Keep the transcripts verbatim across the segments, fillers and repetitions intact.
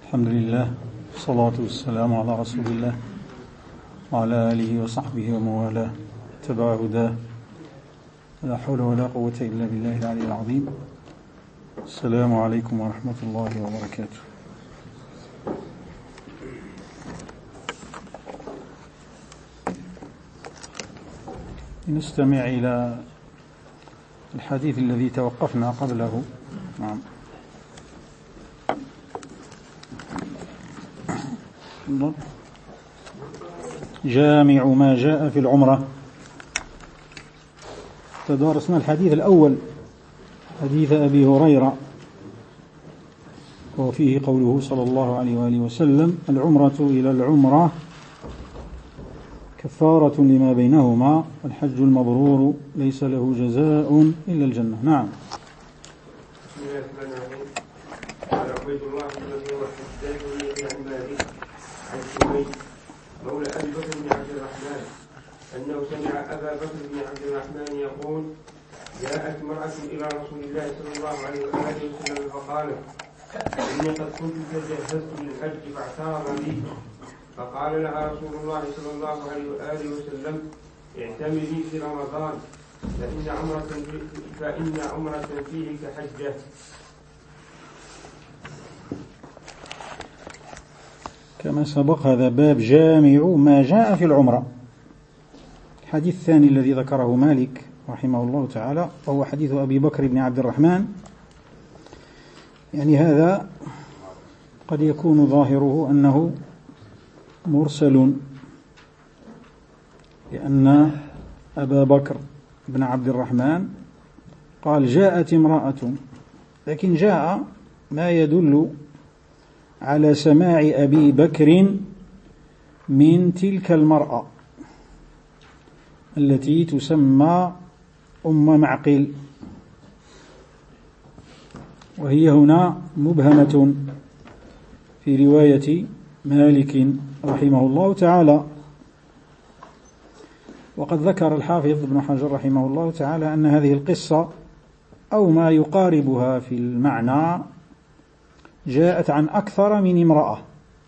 الحمد لله والصلاة والسلام على رسول الله وعلى آله وصحبه وموالاه اتبع هداه لا حول ولا قوة إلا بالله العلي العظيم. السلام عليكم ورحمة الله وبركاته. نستمع إلى الحديث الذي توقفنا قبله. نعم. جامع ما جاء في العمرة. تدارسنا الحديث الأول حديث أبي هريرة وفيه قوله صلى الله عليه وآله وسلم: العمرة إلى العمرة كفارة لما بينهما، والحج المبرور ليس له جزاء إلا الجنة. نعم. بسم الله الرحمن الرحيم. قال عبيد الله الذي وحدثني عن مالك عن سمي مولى أبي بكر بن عبد الرحمن أنه سمع أبا بكر بن عبد الرحمن يقول: جاءت امرأة إلى رسول الله صلى الله عليه وآله وسلم فقالت: إني قد كنت تجهزت للحج فاعترض لي، فقال لها رسول الله صلى الله عليه وآله وسلم: اعتمري في رمضان فإن عمرة فإن عمرة فيه كحجة. كما سبق هذا باب جامع ما جاء في العمرة. الحديث الثاني الذي ذكره مالك رحمه الله تعالى وهو حديث أبي بكر بن عبد الرحمن. يعني هذا قد يكون ظاهره أنه مرسل، لأن أبا بكر بن عبد الرحمن قال: جاءت امرأة، لكن جاء ما يدل على سماع أبي بكر من تلك المرأة التي تسمى أم معقل، وهي هنا مبهمة في رواية مالك رحمه الله تعالى. وقد ذكر الحافظ ابن حجر رحمه الله تعالى أن هذه القصة أو ما يقاربها في المعنى جاءت عن أكثر من امرأة.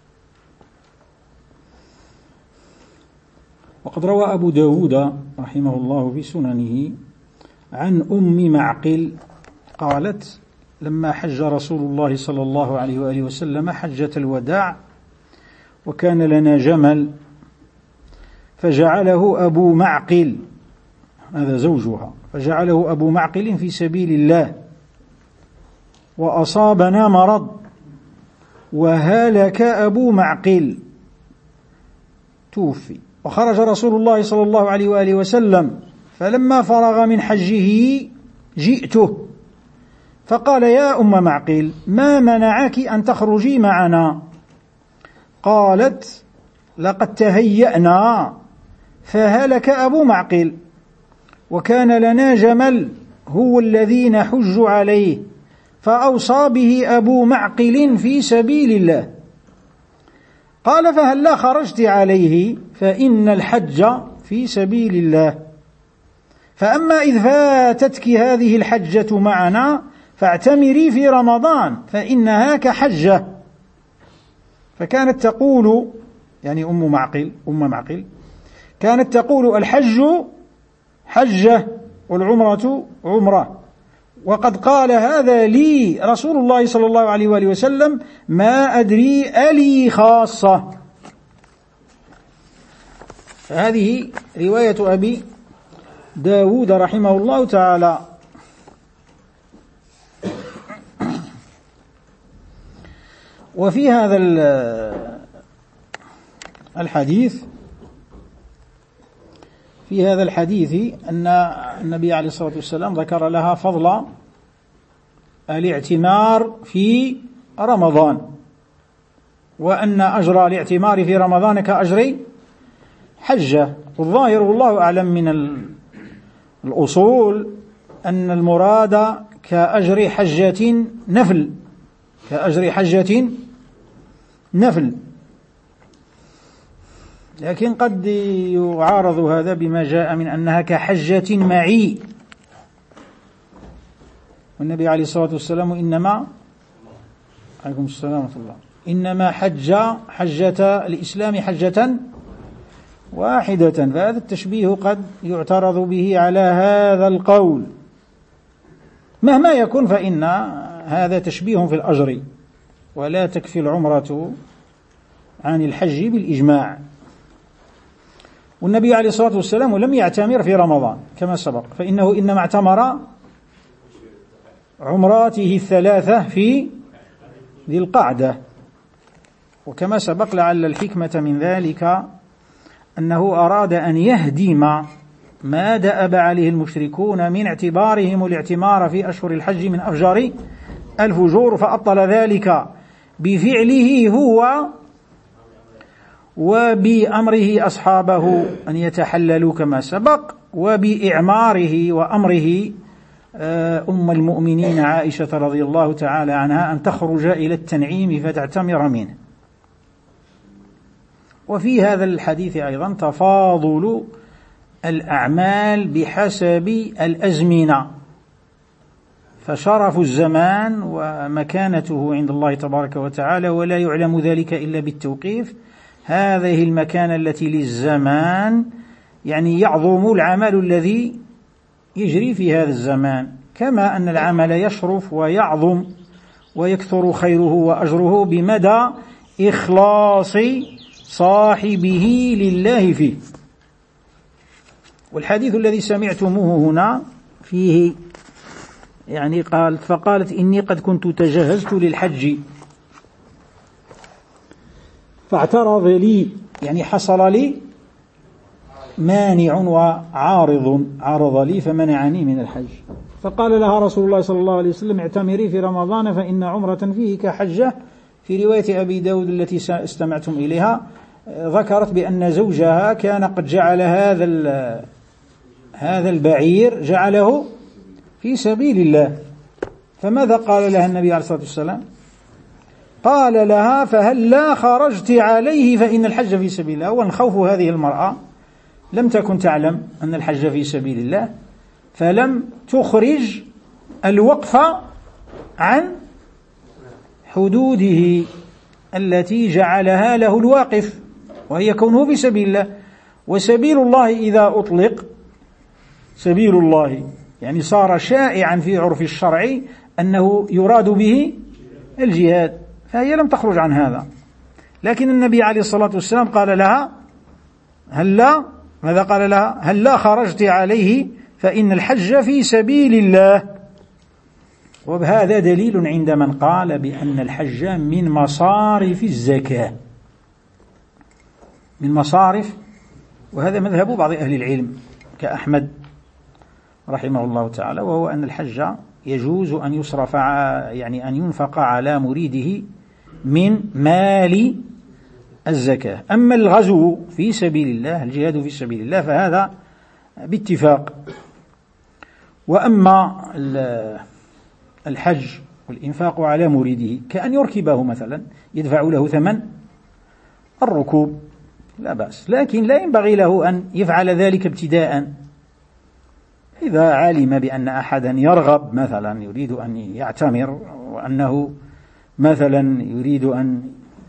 وقد روى أبو داود رحمه الله في سننه عن أم معقل قالت: لما حج رسول الله صلى الله عليه وآله وسلم حجة الوداع وكان لنا جمل فجعله أبو معقل، هذا زوجها، فجعله أبو معقل في سبيل الله، وأصابنا مرض وهلك أبو معقل توفي، وخرج رسول الله صلى الله عليه وآله وسلم، فلما فرغ من حجه جئته فقال: يا أم معقل، ما منعك أن تخرجي معنا؟ قالت: لقد تهيأنا فهلك أبو معقل، وكان لنا جمل هو الذي نحج عليه، فأوصى به أبو معقل في سبيل الله. قال: فهل لا خرجت عليه؟ فإن الحج في سبيل الله، فأما إذ فاتتك هذه الحجة معنا فاعتمري في رمضان فإنها كحجة. فكانت تقول، يعني أم معقل أم معقل كانت تقول: الحج حجة والعمرة عمرة، وقد قال هذا لي رسول الله صلى الله عليه وآله وسلم، ما أدري ألي خاصة. فهذه رواية أبي داود رحمه الله تعالى. وفي هذا الحديث في هذا الحديث أن النبي عليه الصلاة والسلام ذكر لها فضل الاعتمار في رمضان، وأن أجر الاعتمار في رمضان كأجر حجة. والظاهر والله أعلم من الأصول أن المراد كأجر حجة نفل كأجر حجة نفل لكن قد يعارض هذا بما جاء من أنها كحجة معي، والنبي عليه الصلاة والسلام إنما عليكم السلام ورحمة الله إنما حج حجة الإسلام حجة واحدة. فهذا التشبيه قد يعترض به على هذا القول، مهما يكن فإن هذا تشبيه في الأجر، ولا تكفي العمرة عن الحج بالإجماع. والنبي عليه الصلاة والسلام لم يعتمر في رمضان كما سبق، فإنه إنما اعتمر عمراته الثلاثة في ذي القعدة. وكما سبق لعل الحكمة من ذلك أنه أراد أن يهدم ما دأب عليه المشركون من اعتبارهم الاعتمار في أشهر الحج من أفجار الفجور، فأبطل ذلك بفعله هو وبأمره أصحابه أن يتحللوا كما سبق، وبإعماره وأمره أم المؤمنين عائشة رضي الله تعالى عنها أن تخرج إلى التنعيم فتعتمر منه. وفي هذا الحديث أيضا تفاضل الأعمال بحسب الأزمنة، فشرف الزمان ومكانته عند الله تبارك وتعالى، ولا يعلم ذلك إلا بالتوقيف. هذه المكانة التي للزمان يعني يعظم العمل الذي يجري في هذا الزمان، كما أن العمل يشرف ويعظم ويكثر خيره وأجره بمدى إخلاص صاحبه لله فيه. والحديث الذي سمعتموه هنا فيه يعني قالت فقالت إني قد كنت تجهزت للحج فاعترض لي، يعني حصل لي مانع وعارض، عارض لي فمنعني من الحج. فقال لها رسول الله صلى الله عليه وسلم اعتمري في رمضان فإن عمرة فيه كحجة. في رواية أبي داود التي استمعتم إليها ذكرت بأن زوجها كان قد جعل هذا هذا البعير جعله في سبيل الله. فماذا قال لها النبي عليه الصلاة والسلام؟ قال لها فهل لا خرجت عليه فإن الحج في سبيل الله. والخوف هذه المرأة لم تكن تعلم أن الحج في سبيل الله، فلم تخرج الوقف عن حدوده التي جعلها له الواقف، وهي كونه في سبيل الله. وسبيل الله إذا أطلق سبيل الله يعني صار شائعا في عرف الشرع أنه يراد به الجهاد، فهي لم تخرج عن هذا. لكن النبي عليه الصلاة والسلام قال لها هل لا ماذا قال لها؟ هل لا خرجت عليه فإن الحج في سبيل الله. وبهذا دليل عند من قال بأن الحج من مصارف الزكاة، من مصارف، وهذا مذهب بعض أهل العلم كأحمد رحمه الله تعالى، وهو أن الحج يجوز أن يصرف يعني أن ينفق على مريده من مال الزكاة. أما الغزو في سبيل الله، الجهاد في سبيل الله، فهذا باتفاق. وأما الحج والإنفاق على مريده كأن يركبه مثلا، يدفع له ثمن الركوب لا بأس، لكن لا ينبغي له أن يفعل ذلك ابتداء. إذا علم بأن أحدا يرغب مثلا يريد أن يعتمر وأنه مثلا يريد أن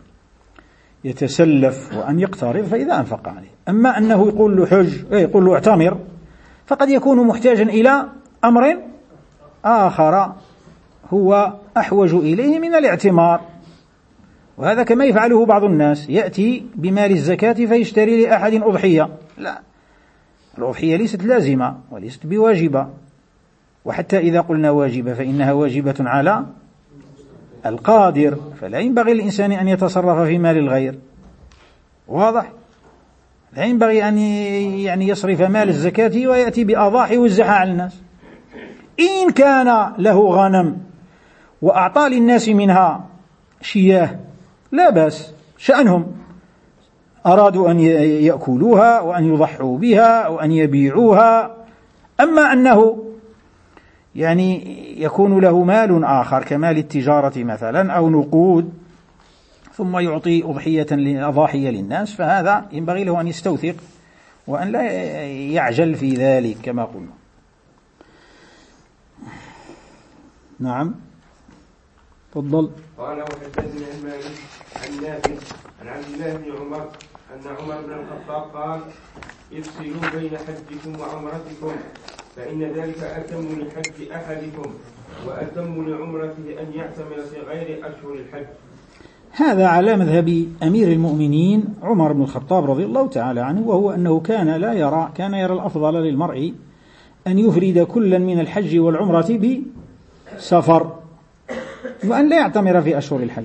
يتسلف وأن يقترض فإذا أنفق عليه. أما أنه يقول له حج يقول له اعتمر فقد يكون محتاجا إلى أمر آخر هو أحوج إليه من الاعتمار، وهذا كما يفعله بعض الناس، يأتي بمال الزكاة فيشتري لأحد أضحية. لا، الأضحية ليست لازمة وليست بواجبة، وحتى إذا قلنا واجبة فإنها واجبة على القادر، فلا ينبغي للإنسان أن يتصرف في مال الغير. واضح؟ لا ينبغي أن يعني يصرف مال الزكاة ويأتي بأضاحي ويوزعها على الناس. إن كان له غنم وأعطى للناس منها شياه لا بأس، شأنهم، أرادوا أن يأكلوها وأن يضحوا بها وأن يبيعوها. أما أنه يعني يكون له مال آخر كمال التجارة مثلا أو نقود ثم يعطي أضحية أضاحية للناس، فهذا ينبغي له أن يستوثق وأن لا يعجل في ذلك كما قلنا. نعم. تفضل. قال وحدثني عن مالك عن نافع عن عبد الله بن عمر أن عمر بن الخطاب قال افصلوا بين حجكم وعمرتكم فإن ذلك أتم لحج أحدكم وأتم لعمرته أن يعتمر في غير أشهر الحج. هذا على مذهب أمير المؤمنين عمر بن الخطاب رضي الله تعالى عنه، وهو أنه كان لا يرى كان يرى الأفضل للمرء أن يفرد كلا من الحج والعمرة بسفر وأن لا يعتمر في أشهر الحج.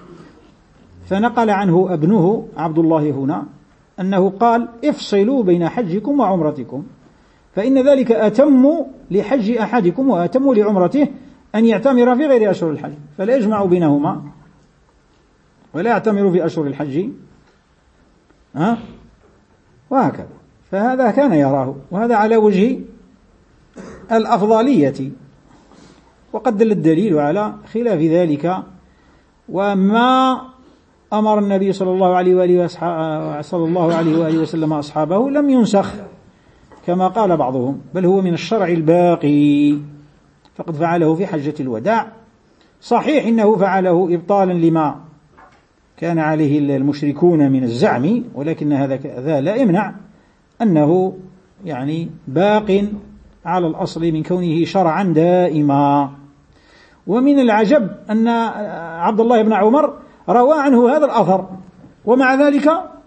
فنقل عنه ابنه عبد الله هنا أنه قال افصلوا بين حجكم وعمرتكم فإن ذلك أتم لحج أحدكم وأتم لعمرته أن يعتمر في غير أشهر الحج، فلا يجمع بينهما ولا يعتمر في أشهر الحج ها وهكذا. فهذا كان يراه، وهذا على وجه الأفضلية، وقد دل الدليل على خلاف ذلك. وما أمر النبي صلى الله عليه وآله صلى الله عليه وآله وسلم أصحابه لم ينسخ كما قال بعضهم، بل هو من الشرع الباقي، فقد فعله في حجة الوداع. صحيح إنه فعله إبطالا لما كان عليه المشركون من الزعم، ولكن هذا لا يمنع أنه يعني باق على الأصل من كونه شرعا دائما. ومن العجب أن عبد الله بن عمر روى عنه هذا الأثر، ومع ذلك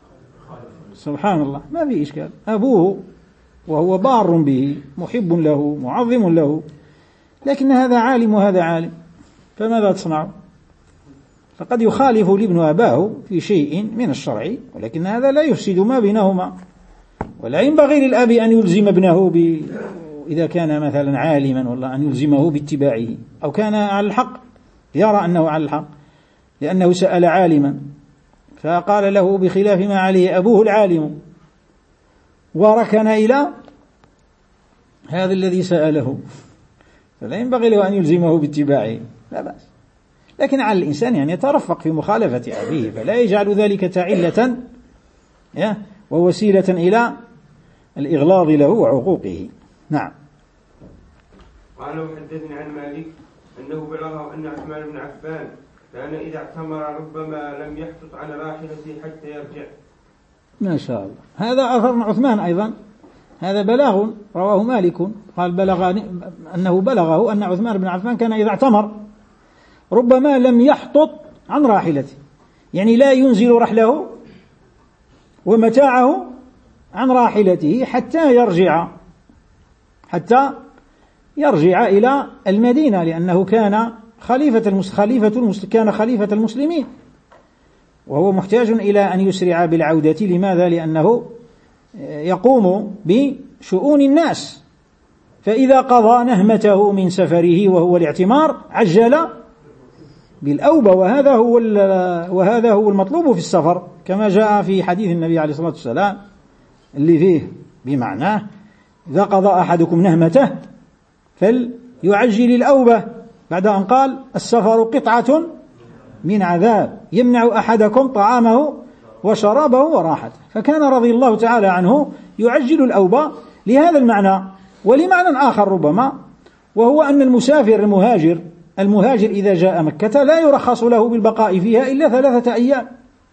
سبحان الله ما في إشكال، أبوه وهو بار به محب له معظم له، لكن هذا عالم وهذا عالم، فماذا تصنع؟ فقد يخالف الابن أباه في شيء من الشرع، ولكن هذا لا يفسد ما بينهما. ولا ينبغي للأب أن يلزم ابنه ب... إذا كان مثلا عالما والله أن يلزمه باتباعه، أو كان على الحق يرى أنه على الحق لأنه سأل عالما فقال له بخلاف ما عليه أبوه العالم، وركن إلى هذا الذي سأله، فلا ينبغي له أن يلزمه باتباعه، لا بأس. لكن على الإنسان أن يترفق في مخالفة أبيه، فلا يجعل ذلك تعلة ووسيلة إلى الإغلاظ له وعقوقه. نعم. قال وحدثني عن مالك أنه بلغه أن عثمان بن عفان كان إذا اعتمر ربما لم يحطط عن راحلته حتى يرجع. ما شاء الله. هذا أثر من عثمان أيضا، هذا بلاغ رواه مالك قال بلغ أنه بلغه أن عثمان بن عفان كان إذا اعتمر ربما لم يحطط عن راحلته، يعني لا ينزل رحله ومتاعه عن راحلته حتى يرجع حتى يرجع إلى المدينة، لأنه كان خليفة المس... خليفة المس... كان خليفة المسلمين، وهو محتاج إلى أن يسرع بالعودة. لماذا؟ لأنه يقوم بشؤون الناس، فإذا قضى نهمته من سفره وهو الاعتمار عجل بالأوبة، وهذا هو وهذا هو المطلوب في السفر، كما جاء في حديث النبي عليه الصلاة والسلام اللي فيه بمعناه إذا قضى أحدكم نهمته فليعجل الأوبة، بعد أن قال السفر قطعة من عذاب يمنع أحدكم طعامه وشرابه وراحته. فكان رضي الله تعالى عنه يعجل الأوبة لهذا المعنى، ولمعنى آخر ربما، وهو أن المسافر المهاجر المهاجر إذا جاء مكة لا يرخص له بالبقاء فيها إلا ثلاثة أيام.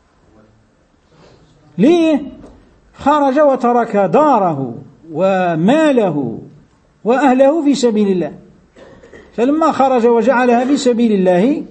ليه؟ خرج وترك داره وماله وأهله في سبيل الله، فلما خرج وجعلها في سبيل الله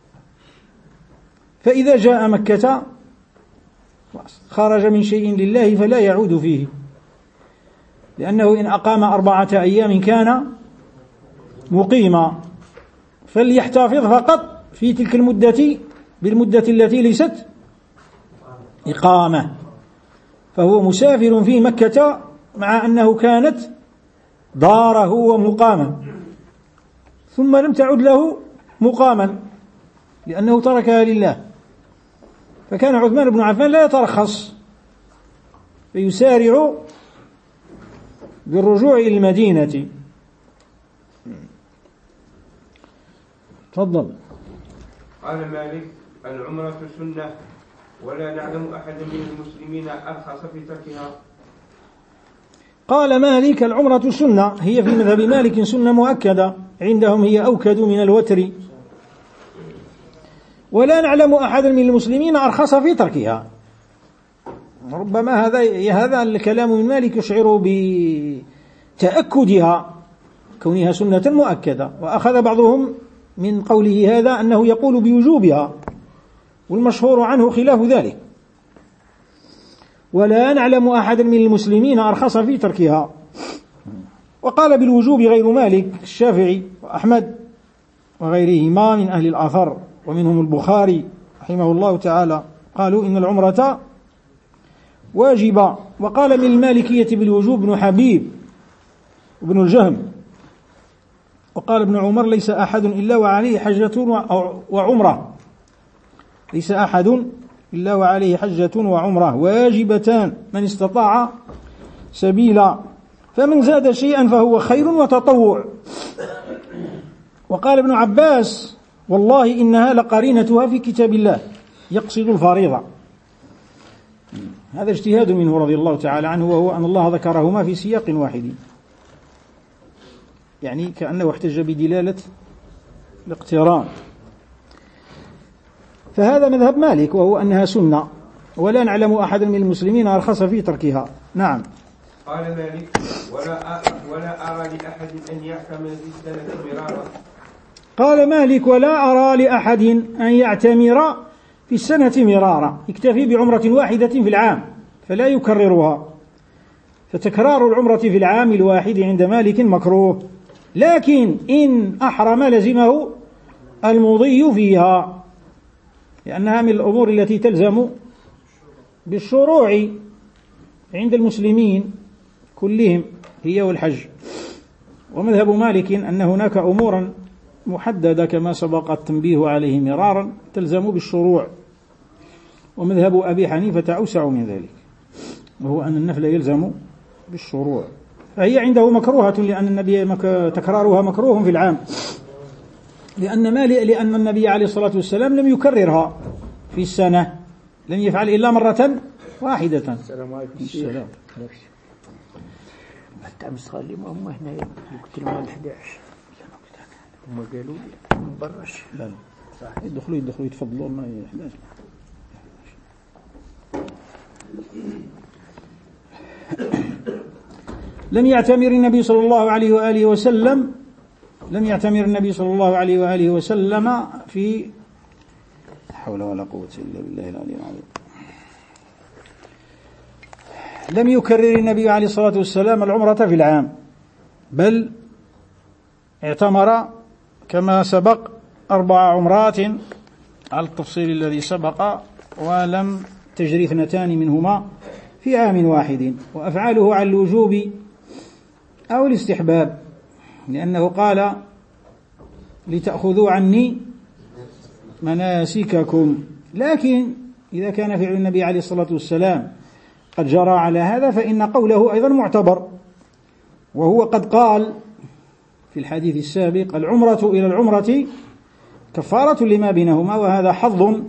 فإذا جاء مكة خرج من شيء لله فلا يعود فيه، لأنه إن أقام أربعة أيام كان مقيما، فليحتفظ فقط في تلك المدة بالمدة التي ليست إقامة، فهو مسافر في مكة مع أنه كانت داره ومقاما، ثم لم تعد له مقاما لأنه تركها لله. فكان عثمان بن عفان لا يترخص، فيسارع بالرجوع إلى المدينة. تفضل. قال مالك العمرة سنة ولا نعلم أحدا من المسلمين أرخص في تركها. قال مالك العمرة سنة، هي في مذهب مالك سنة مؤكدة، عندهم هي أوكد من الوتر، ولا نعلم أحدا من المسلمين أرخص في تركها. ربما هذا هذا الكلام من مالك يشعر بتأكدها كونها سنة مؤكدة، وأخذ بعضهم من قوله هذا أنه يقول بوجوبها، والمشهور عنه خلاف ذلك. ولا نعلم أحدا من المسلمين أرخص في تركها. وقال بالوجوب غير مالك الشافعي وأحمد وغيرهما من أهل الآثار، ومنهم البخاري رحمه الله تعالى، قالوا إن العمرة واجبة. وقال من المالكية بالوجوب ابن حبيب وابن الجهم. وقال ابن عمر ليس أحد إلا وعليه حجة وعمرة، ليس أحد إلا وعليه حجة وعمرة واجبتان من استطاع سبيلا، فمن زاد شيئا فهو خير وتطوع. وقال ابن عباس والله إنها لقرينتها في كتاب الله، يقصد الفريضة. هذا اجتهاد منه رضي الله تعالى عنه، وهو أن الله ذكرهما في سياق واحد، يعني كأنه احتج بدلالة الاقتران. فهذا مذهب مالك، وهو أنها سنة، ولا نعلم أحدا من المسلمين أرخص في تركها. نعم. قال مالك ولا ولا أرى لأحد أن يعتمر في السنة مرارا. قال مالك ولا أرى لأحد أن يعتمر في السنة مرارا، يكتفي بعمرة واحدة في العام فلا يكررها، فتكرار العمرة في العام الواحد عند مالك مكروه، لكن إن أحرم لزمه المضي فيها، لأنها من الأمور التي تلزم بالشروع عند المسلمين كلهم، هي والحج. ومذهب مالك أن هناك أمورا محددة كما سبق التنبيه عليه مرارا تلزم بالشروع، ومذهب أبي حنيفة أوسع من ذلك، وهو أن النفل يلزم بالشروع، فهي عنده مكروهة لأن النبي تكرارها مكروه في العام، لأن مالي لأن النبي عليه الصلاة والسلام لم يكررها في السنة، لم يفعل إلا مرة واحدة. السلام عليكم. السلام. حتى أمس قال لي ماما هنا قلت لهم الحادي عشر، هم قالوا ما برش. لا لا صح، يدخلوا يدخلوا يتفضلوا ما يحتاج. لم يعتمر النبي صلى الله عليه وآله وسلم لم يعتمر النبي صلى الله عليه وآله وسلم في لا حول ولا قوة إلا بالله العلي العظيم. لم يكرر النبي عليه الصلاة والسلام العمرة في العام، بل اعتمر كما سبق أربع عمرات على التفصيل الذي سبق، ولم تجري اثنتان منهما في عام واحد، وأفعاله على الوجوب أو الاستحباب، لأنه قال لتأخذوا عني مناسككم. لكن إذا كان فعل النبي عليه الصلاة والسلام قد جرى على هذا فإن قوله أيضا معتبر، وهو قد قال في الحديث السابق العمرة إلى العمرة كفارة لما بينهما، وهذا حظ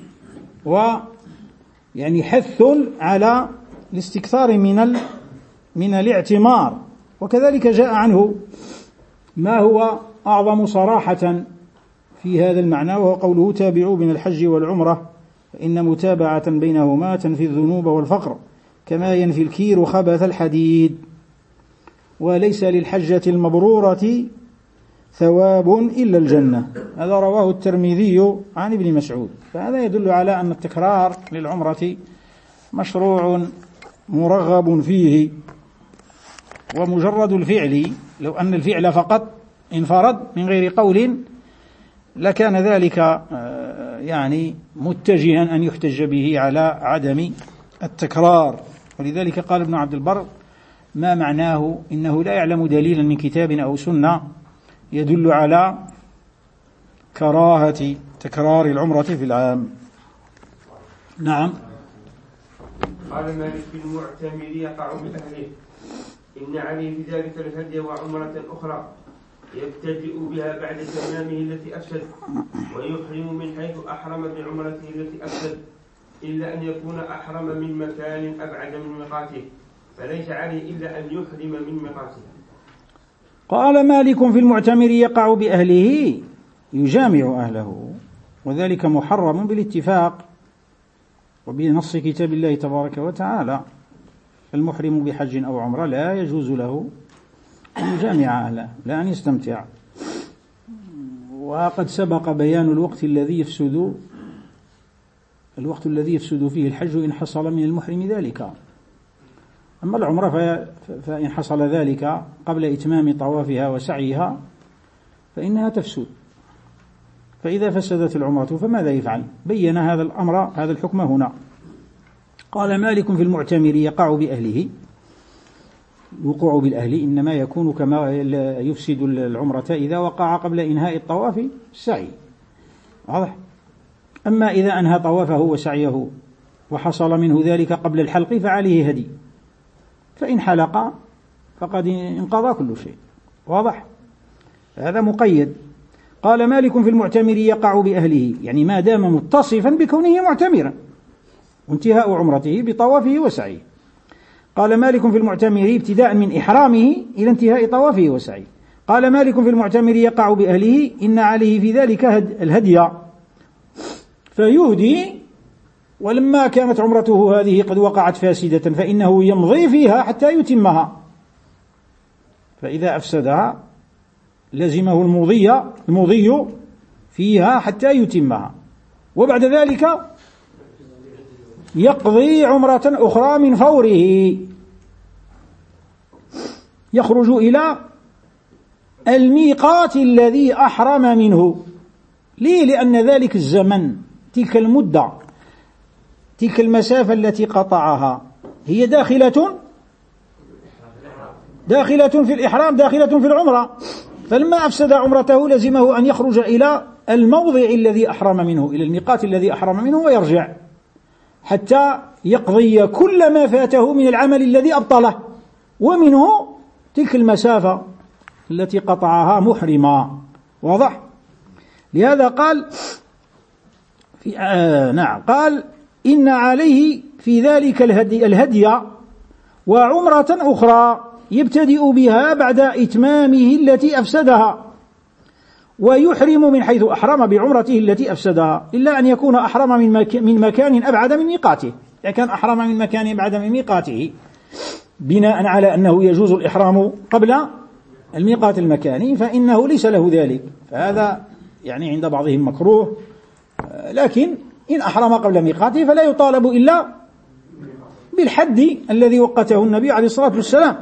ويعني حث على الاستكثار من من الاعتمار. وكذلك جاء عنه ما هو أعظم صراحة في هذا المعنى، وهو قوله تابعوا بين الحج والعمرة فإن متابعة بينهما تنفي الذنوب والفقر كما ينفي الكير خبث الحديد، وليس للحجة المبرورة ثواب إلا الجنة. هذا رواه الترمذي عن ابن مسعود. فهذا يدل على أن التكرار للعمرة مشروع مرغب فيه، ومجرد الفعل لو أن الفعل فقط انفرد من غير قول لكان ذلك يعني متجها أن يحتج به على عدم التكرار. ولذلك قال ابن عبد البر ما معناه إنه لا يعلم دليلا من كتاب أو سنة يدل على كراهة تكرار العمرة في العام. نعم. قال مالك المعتمر يقع بأهله إن عليه في ذلك الهدي وعمرة أخرى يبتدئ بها بعد تمامه التي أفسد، ويحرم من حيث أحرم بعمرته التي أفسد، إلا أن يكون أحرم من مكان أبعد من ميقاته، فليس عليه إلا أن يحرم من ميقاته. قال مالك في المعتمر يقع بأهله يجامع أهله وذلك محرم بالاتفاق وبنص كتاب الله تبارك وتعالى. المحرم بحج أو عمرة لا يجوز له أن يجامع أهله، لا أن يستمتع. وقد سبق بيان الوقت الذي يفسد الوقت الذي يفسد فيه الحج إن حصل من المحرم ذلك. أما العمرة فإن حصل ذلك قبل إتمام طوافها وسعيها فإنها تفسد. فإذا فسدت العمرة فماذا يفعل؟ بين هذا الأمر هذا الحكم هنا. قال مالك في المعتمر يقع بأهله. الوقوع بالأهل إنما يكون كما يفسد العمرة إذا وقع قبل إنهاء الطواف السعي، واضح؟ أما إذا أنهى طوافه وسعيه وحصل منه ذلك قبل الحلق فعليه هدي، فإن حلق فقد انقضى كل شيء، واضح؟ هذا مقيد. قال مالك في المعتمر يقع بأهله، يعني ما دام متصفا بكونه معتمرا وانتهاء عمرته بطوافه وسعيه. قال مالك في المعتمر ابتداء من إحرامه إلى انتهاء طوافه وسعيه. قال مالك في المعتمر يقع بأهله إن عليه في ذلك الهدي فيهدي، ولما كانت عمرته هذه قد وقعت فاسدة فإنه يمضي فيها حتى يتمها، فإذا أفسدها لزمه المضي المضي فيها حتى يتمها، وبعد ذلك يقضي عمرة أخرى من فوره، يخرج إلى الميقات الذي أحرم منه. ليه؟ لأن ذلك الزمن، تلك المدة، تلك المسافة التي قطعها هي داخلة داخلة في الإحرام، داخلة في العمرة. فلما أفسد عمرته لزمه أن يخرج إلى الموضع الذي أحرم منه، إلى الميقات الذي أحرم منه، ويرجع حتى يقضي كل ما فاته من العمل الذي أبطله، ومنه تلك المسافة التي قطعها محرما، واضح؟ لهذا قال في آه نعم قال إن عليه في ذلك الهدي, الهدي وعمرة أخرى يبتدئ بها بعد إتمامه التي أفسدها، ويحرم من حيث أحرم بعمرته التي أفسدها، إلا أن يكون أحرم من, مك من مكان أبعد من ميقاته. إذا كان أحرم من مكان أبعد من ميقاته بناء على أنه يجوز الإحرام قبل الميقات المكاني فإنه ليس له ذلك، فهذا يعني عند بعضهم مكروه. لكن إن أحرم قبل ميقاته فلا يطالب إلا بالحد الذي وقته النبي عليه الصلاة والسلام،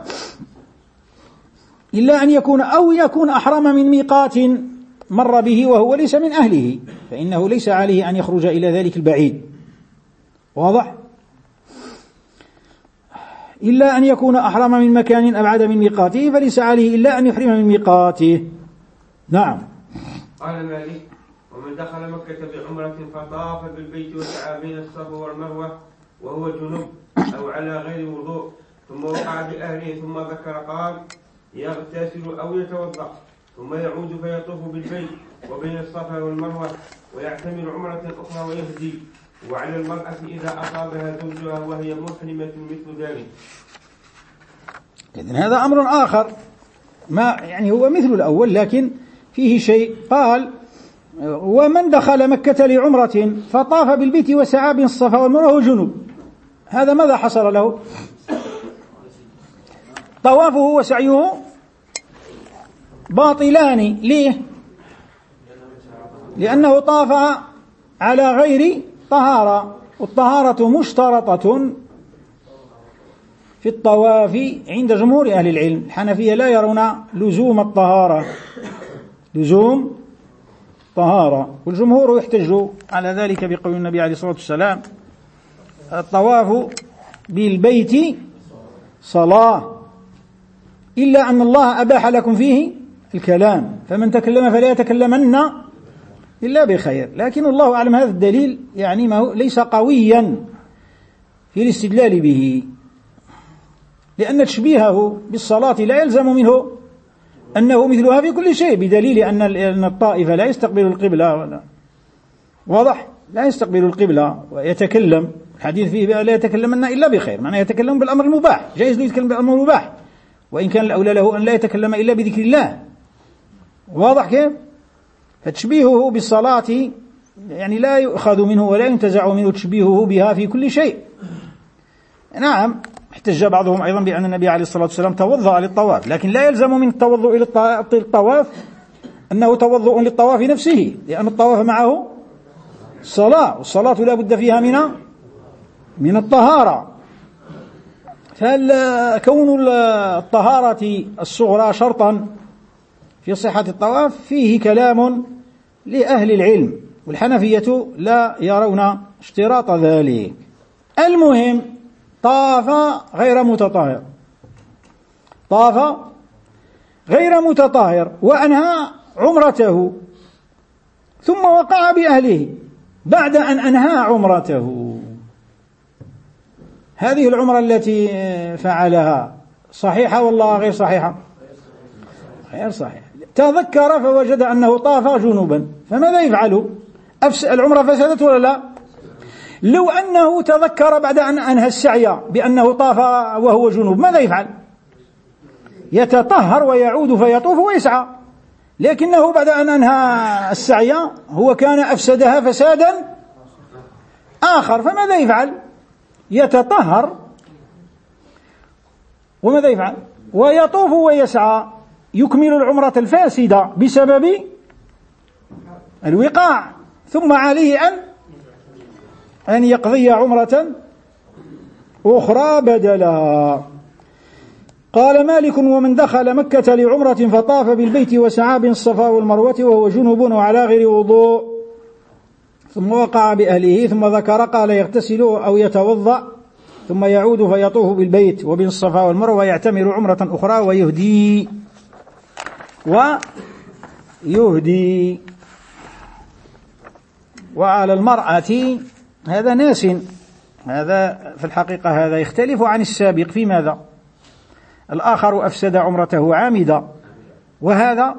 إلا أن يكون أو يكون أحرم من ميقات مر به وهو ليس من أهله، فإنه ليس عليه أن يخرج إلى ذلك البعيد، واضح؟ إلا أن يكون أحرم من مكان أبعد من ميقاته فليس عليه إلا أن يحرم من ميقاته. نعم. قال مالك: ومن دخل مكة بعمرة فطاف بالبيت وسعى بين الصفا والمروة وهو جنب أو على غير وضوء ثم وقع بأهله ثم ذكر قال: يغتسل أو يتوضأ ثم يعود فيطوف بالبيت وبين الصفا والمروة ويعتمر عمرة أخرى ويهدي، وعلى المرأة إذا أصابها زوجها وهي محرمة مثل ذلك. إذن هذا أمر آخر، ما يعني هو مثل الأول لكن فيه شيء. قال: ومن دخل مكة لعمرة فطاف بالبيت وسعى بين الصفا والمروة وهو جنوب، هذا ماذا حصل له؟ طوافه وسعيه باطلان. ليه؟ لأنه طاف على غير طهارة، والطهارة مشترطة في الطواف عند جمهور أهل العلم. الحنفية لا يرون لزوم الطهارة، لزوم طهارة، والجمهور يحتج على ذلك بقول النبي عليه الصلاة والسلام: الطواف بالبيت صلاة، إلا أن الله أباح لكم فيه الكلام، فمن تكلم فلا يتكلمن إلا بخير. لكن الله أعلم هذا الدليل يعني ما هو ليس قويا في الاستدلال به، لأن تشبيهه بالصلاة لا يلزم منه أنه مثلها في كل شيء، بدليل أن الطائف لا يستقبل القبلة ولا واضح لا يستقبل القبلة ويتكلم، الحديث فيه لا يتكلمن إلا بخير، معناه يتكلم بالأمر المباح، جائز له يتكلم بالأمر المباح، وإن كان الأولى له أن لا يتكلم إلا بذكر الله، واضح كيف؟ فتشبيهه بالصلاة يعني لا يؤخذ منه ولا ينتزع منه تشبيهه بها في كل شيء. نعم، احتج بعضهم أيضا بأن النبي عليه الصلاة والسلام توضأ للطواف، لكن لا يلزم من التوضؤ للطواف أنه توضؤ للطواف نفسه، لأن الطواف معه صلاة، والصلاة لا بد فيها من من الطهارة. فكون الطهارة الصغرى شرطا في صحة الطواف فيه كلام لأهل العلم، والحنفية لا يرون اشتراط ذلك. المهم طاف غير متطهر، طاف غير متطهر وأنهى عمرته، ثم وقع بأهله بعد أن أنهى عمرته. هذه العمرة التي فعلها صحيحة والله غير صحيحة؟ غير صحيحة. تذكر فوجد أنه طاف جنوبا، فماذا يفعل؟ العمرة فسدت ولا لا؟ لو أنه تذكر بعد أن أنهى السعي بأنه طاف وهو جنوب، ماذا يفعل؟ يتطهر ويعود فيطوف ويسعى، لكنه بعد أن أنهى السعي هو كان أفسدها فسادا آخر، فماذا يفعل؟ يتطهر وماذا يفعل؟ ويطوف ويسعى، يكمل العمرة الفاسدة بسبب الوقاع، ثم عليه أن أن يقضي عمرة أخرى بدلها. قال مالك: ومن دخل مكة لعمرة فطاف بالبيت وسعى بين الصفا والمروة وهو جنوب وعلى غير وضوء ثم وقع بأهله ثم ذكر قال يغتسل أو يتوضأ ثم يعود فيطوف بالبيت وبين الصفا والمروة ويعتمر عمرة أخرى ويهدي ويهدي. وعلى المرأة هذا ناس، هذا في الحقيقة هذا يختلف عن السابق في ماذا؟ الآخر أفسد عمرته عامدا، وهذا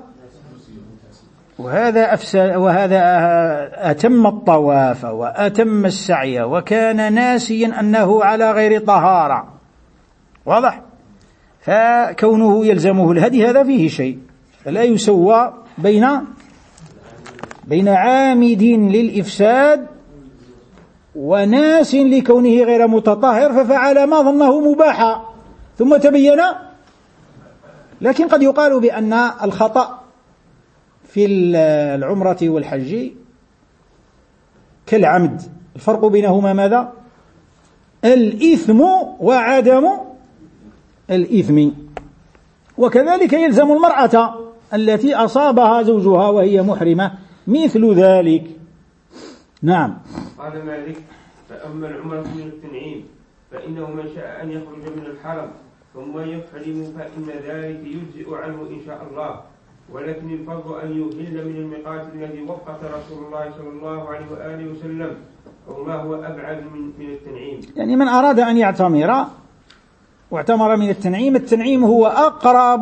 وهذا أفسد وهذا أتم الطواف وأتم السعي وكان ناسيا أنه على غير طهارة، واضح؟ فكونه يلزمه الهدي هذا فيه شيء، فلا يسوى بين بين عامد للإفساد وناس لكونه غير متطهر ففعل ما ظنه مباحا ثم تبين. لكن قد يقال بأن الخطأ في العمرة والحج كالعمد، الفرق بينهما ماذا؟ الإثم وعدم الإثم. وكذلك يلزم المرأة التي أصابها زوجها وهي محرمة مثل ذلك. نعم. قال مالك: فأما العمرة من التنعيم فإنه من شاء أن يخرج من الحرم ثم يحرم فإن ذلك يجزئ عنه إن شاء الله، ولكن الفضل أن يهل من الميقات الذي وقت رسول الله صلى الله عليه وآله وسلم، وما هو أبعد من, من التنعيم. يعني من أراد أن يعتمر واعتمر من التنعيم، التنعيم هو أقرب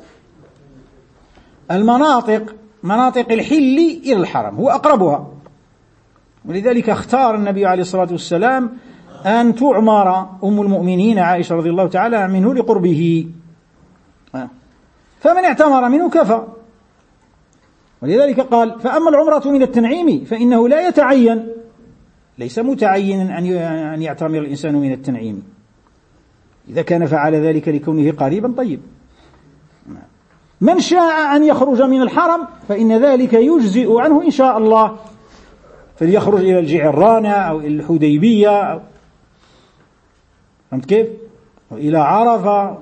المناطق مناطق الحل إلى الحرم، هو أقربها، ولذلك اختار النبي عليه الصلاة والسلام أن تعمر أم المؤمنين عائشة رضي الله تعالى منه لقربه، فمن اعتمر منه كفى. ولذلك قال: فأما العمرة من التنعيم فإنه لا يتعين، ليس متعينا أن يعتمر الإنسان من التنعيم إذا كان فعل ذلك لكونه قريبا. طيب، من شاء أن يخرج من الحرم فإن ذلك يجزئ عنه إن شاء الله، فليخرج إلى الجعرانة أو إلى الحديبية أو فهمت كيف؟ وإلى عرفة،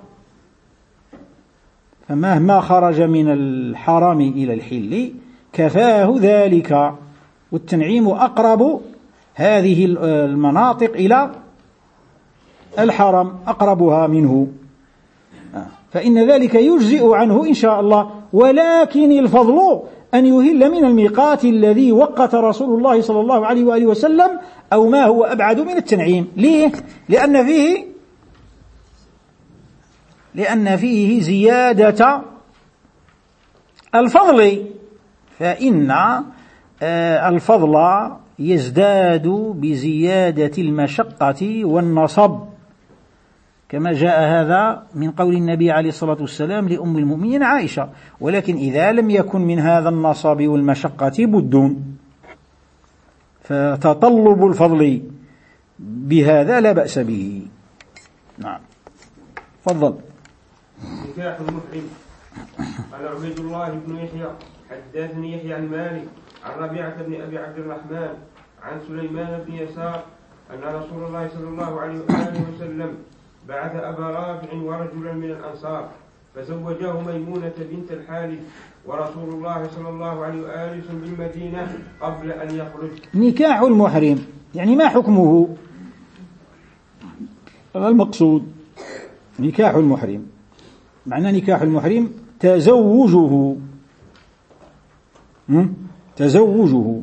فمهما خرج من الحرم إلى الحل كفاه ذلك. والتنعيم أقرب هذه المناطق إلى الحرم، أقربها منه، فإن ذلك يجزئ عنه إن شاء الله، ولكن الفضل أن يهل من الميقات الذي وقت رسول الله صلى الله عليه وآله وسلم أو ما هو أبعد من التنعيم. ليه؟ لأن فيه لأن فيه زيادة الفضل، فإن الفضل يزداد بزيادة المشقة والنصب، كما جاء هذا من قول النبي عليه الصلاة والسلام لأم المؤمنين عائشة. ولكن إذا لم يكن من هذا النصب والمشقة بد فتطلب الفضل بهذا لا بأس به. نعم تفضل. نكاح المحرم. قال عبيد الله بن يحيى حدثني يحيى عن مالك عن ربيعة بن أبي عبد الرحمن عن سليمان بن يسار أن رسول الله صلى الله عليه وآله وسلم بعث أبا رافع ورجلا من الأنصار فزوجاه ميمونة بنت الحارث ورسول الله صلى الله عليه وآله وسلم بالمدينة قبل أن يخرج. نكاح المحرم يعني ما حكمه؟ المقصود نكاح المحرم معنى نكاح المحرم تزوجه تزوجه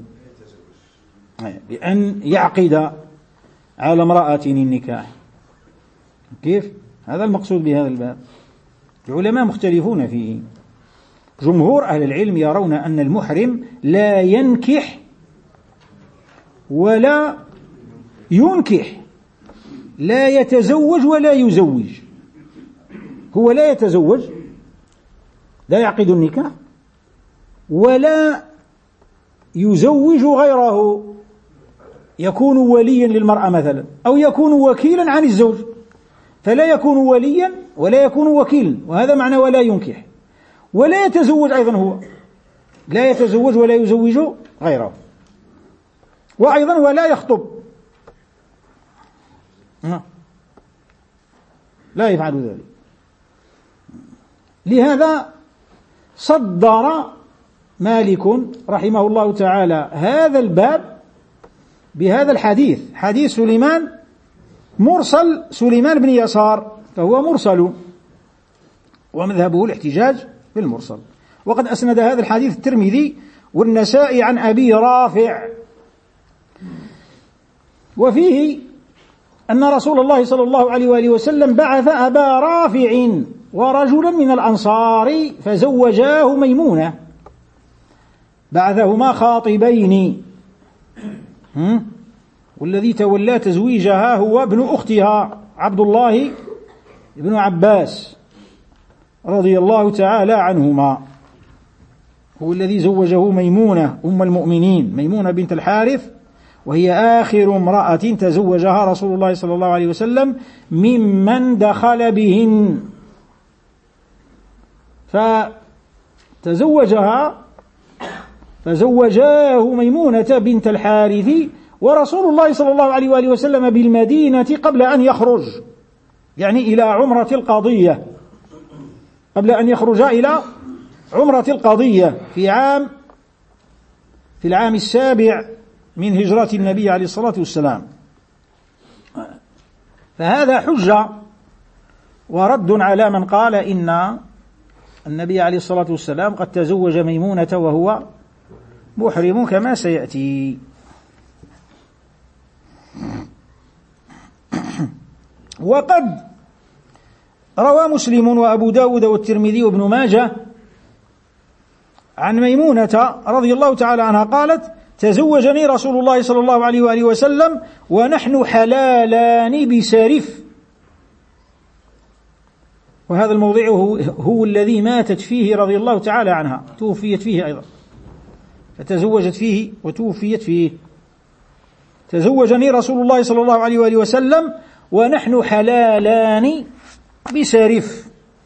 بأن يعقد على امرأة النكاح. كيف؟ هذا المقصود بهذا الباب. العلماء مختلفون فيه. جمهور أهل العلم يرون أن المحرم لا ينكح ولا ينكح، لا يتزوج ولا يزوج. هو لا يتزوج، لا يعقد النكاح ولا يزوج غيره، يكون وليا للمرأة مثلا أو يكون وكيلا عن الزوج، فلا يكون وليا ولا يكون وكيلا، وهذا معنى ولا ينكح. ولا يتزوج أيضا، هو لا يتزوج ولا يزوج غيره، وأيضا ولا يخطب، لا يفعل ذلك. لهذا صدر مالك رحمه الله تعالى هذا الباب بهذا الحديث، حديث سليمان مرسل سليمان بن يسار، فهو مرسل ومذهبه الاحتجاج بالمرسل. وقد أسند هذا الحديث الترمذي والنسائي عن أبي رافع، وفيه أن رسول الله صلى الله عليه وآله وسلم بعث أبا رافع ورجلا من الأنصار فزوجاه ميمونة، بعثهما خاطبين، والذي تولى تزويجها هو ابن أختها عبد الله بن عباس رضي الله تعالى عنهما، هو الذي زوجه ميمونة أم المؤمنين، ميمونة بنت الحارث، وهي آخر امرأة تزوجها رسول الله صلى الله عليه وسلم ممن دخل بهن، فتزوجها فزوجاه ميمونة بنت الحارث ورسول الله صلى الله عليه وآله وسلم بالمدينة قبل أن يخرج، يعني إلى عمرة القضية، قبل أن يخرج إلى عمرة القضية في عام في العام السابع من هجرة النبي عليه الصلاة والسلام. فهذا حجة ورد على من قال إن النبي عليه الصلاة والسلام قد تزوج ميمونة وهو محرم كما سيأتي. وقد روى مسلم وأبو داود والترمذي وابن ماجه عن ميمونة رضي الله تعالى عنها قالت: تزوجني رسول الله صلى الله عليه وآله وسلم ونحن حلالان بسارف. وهذا الموضع هو, هو الذي ماتت فيه رضي الله تعالى عنها، توفيت فيه أيضا، فتزوجت فيه وتوفيت فيه. تزوجني رسول الله صلى الله عليه وآله وسلم ونحن حلالان بسارف.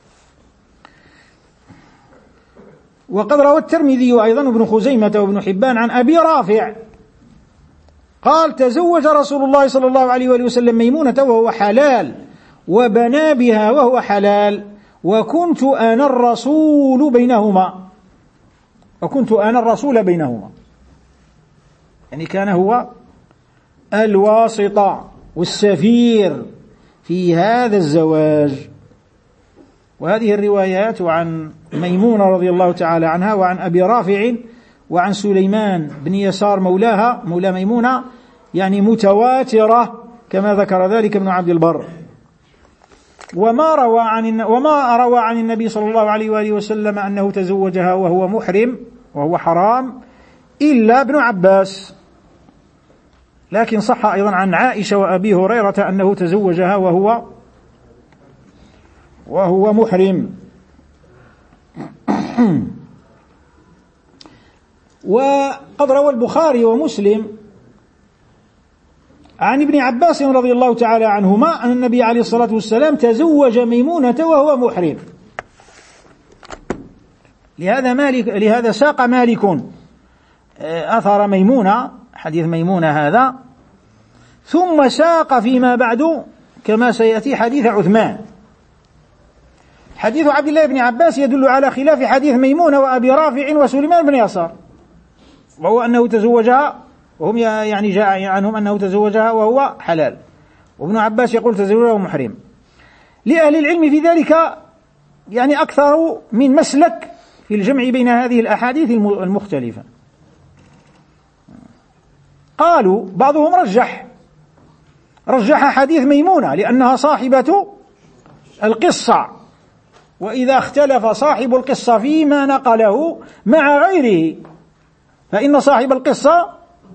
وقد روى الترمذي أيضا ابن خزيمة وابن حبان عن أبي رافع قال: تزوج رسول الله صلى الله عليه وآله وسلم ميمونة وهو حلال، وبنى بها وهو حلال، وكنت أنا الرسول بينهما وكنت أنا الرسول بينهما يعني كان هو الواسطة والسفير في هذا الزواج. وهذه الروايات عن ميمونة رضي الله تعالى عنها وعن أبي رافع وعن سليمان بن يسار مولاها مولى ميمونة يعني متواترة كما ذكر ذلك ابن عبد البر. وما روى عن وما روى عن النبي صلى الله عليه وآله وسلم أنه تزوجها وهو محرم وهو حرام إلا ابن عباس، لكن صح أيضا عن عائشة وأبي هريرة أنه تزوجها وهو وهو محرم. وقد روى البخاري ومسلم عن ابن عباس رضي الله تعالى عنهما أن النبي عليه الصلاة والسلام تزوج ميمونة وهو محرم. لهذا مالك لهذا ساق مالك أثر ميمونة، حديث ميمونة هذا، ثم ساق فيما بعد كما سيأتي حديث عثمان. حديث عبد الله بن عباس يدل على خلاف حديث ميمونة وأبي رافع وسليمان بن يسار، وهو أنه تزوجها وهم يعني جاء عنهم أنه تزوجها وهو حلال، وابن عباس يقول تزوجها محرم. لأهل العلم في ذلك يعني أكثر من مسلك في الجمع بين هذه الأحاديث المختلفة. قالوا بعضهم رجح رجح حديث ميمونة لأنها صاحبة القصة، وإذا اختلف صاحب القصة فيما نقله مع غيره فإن صاحب القصة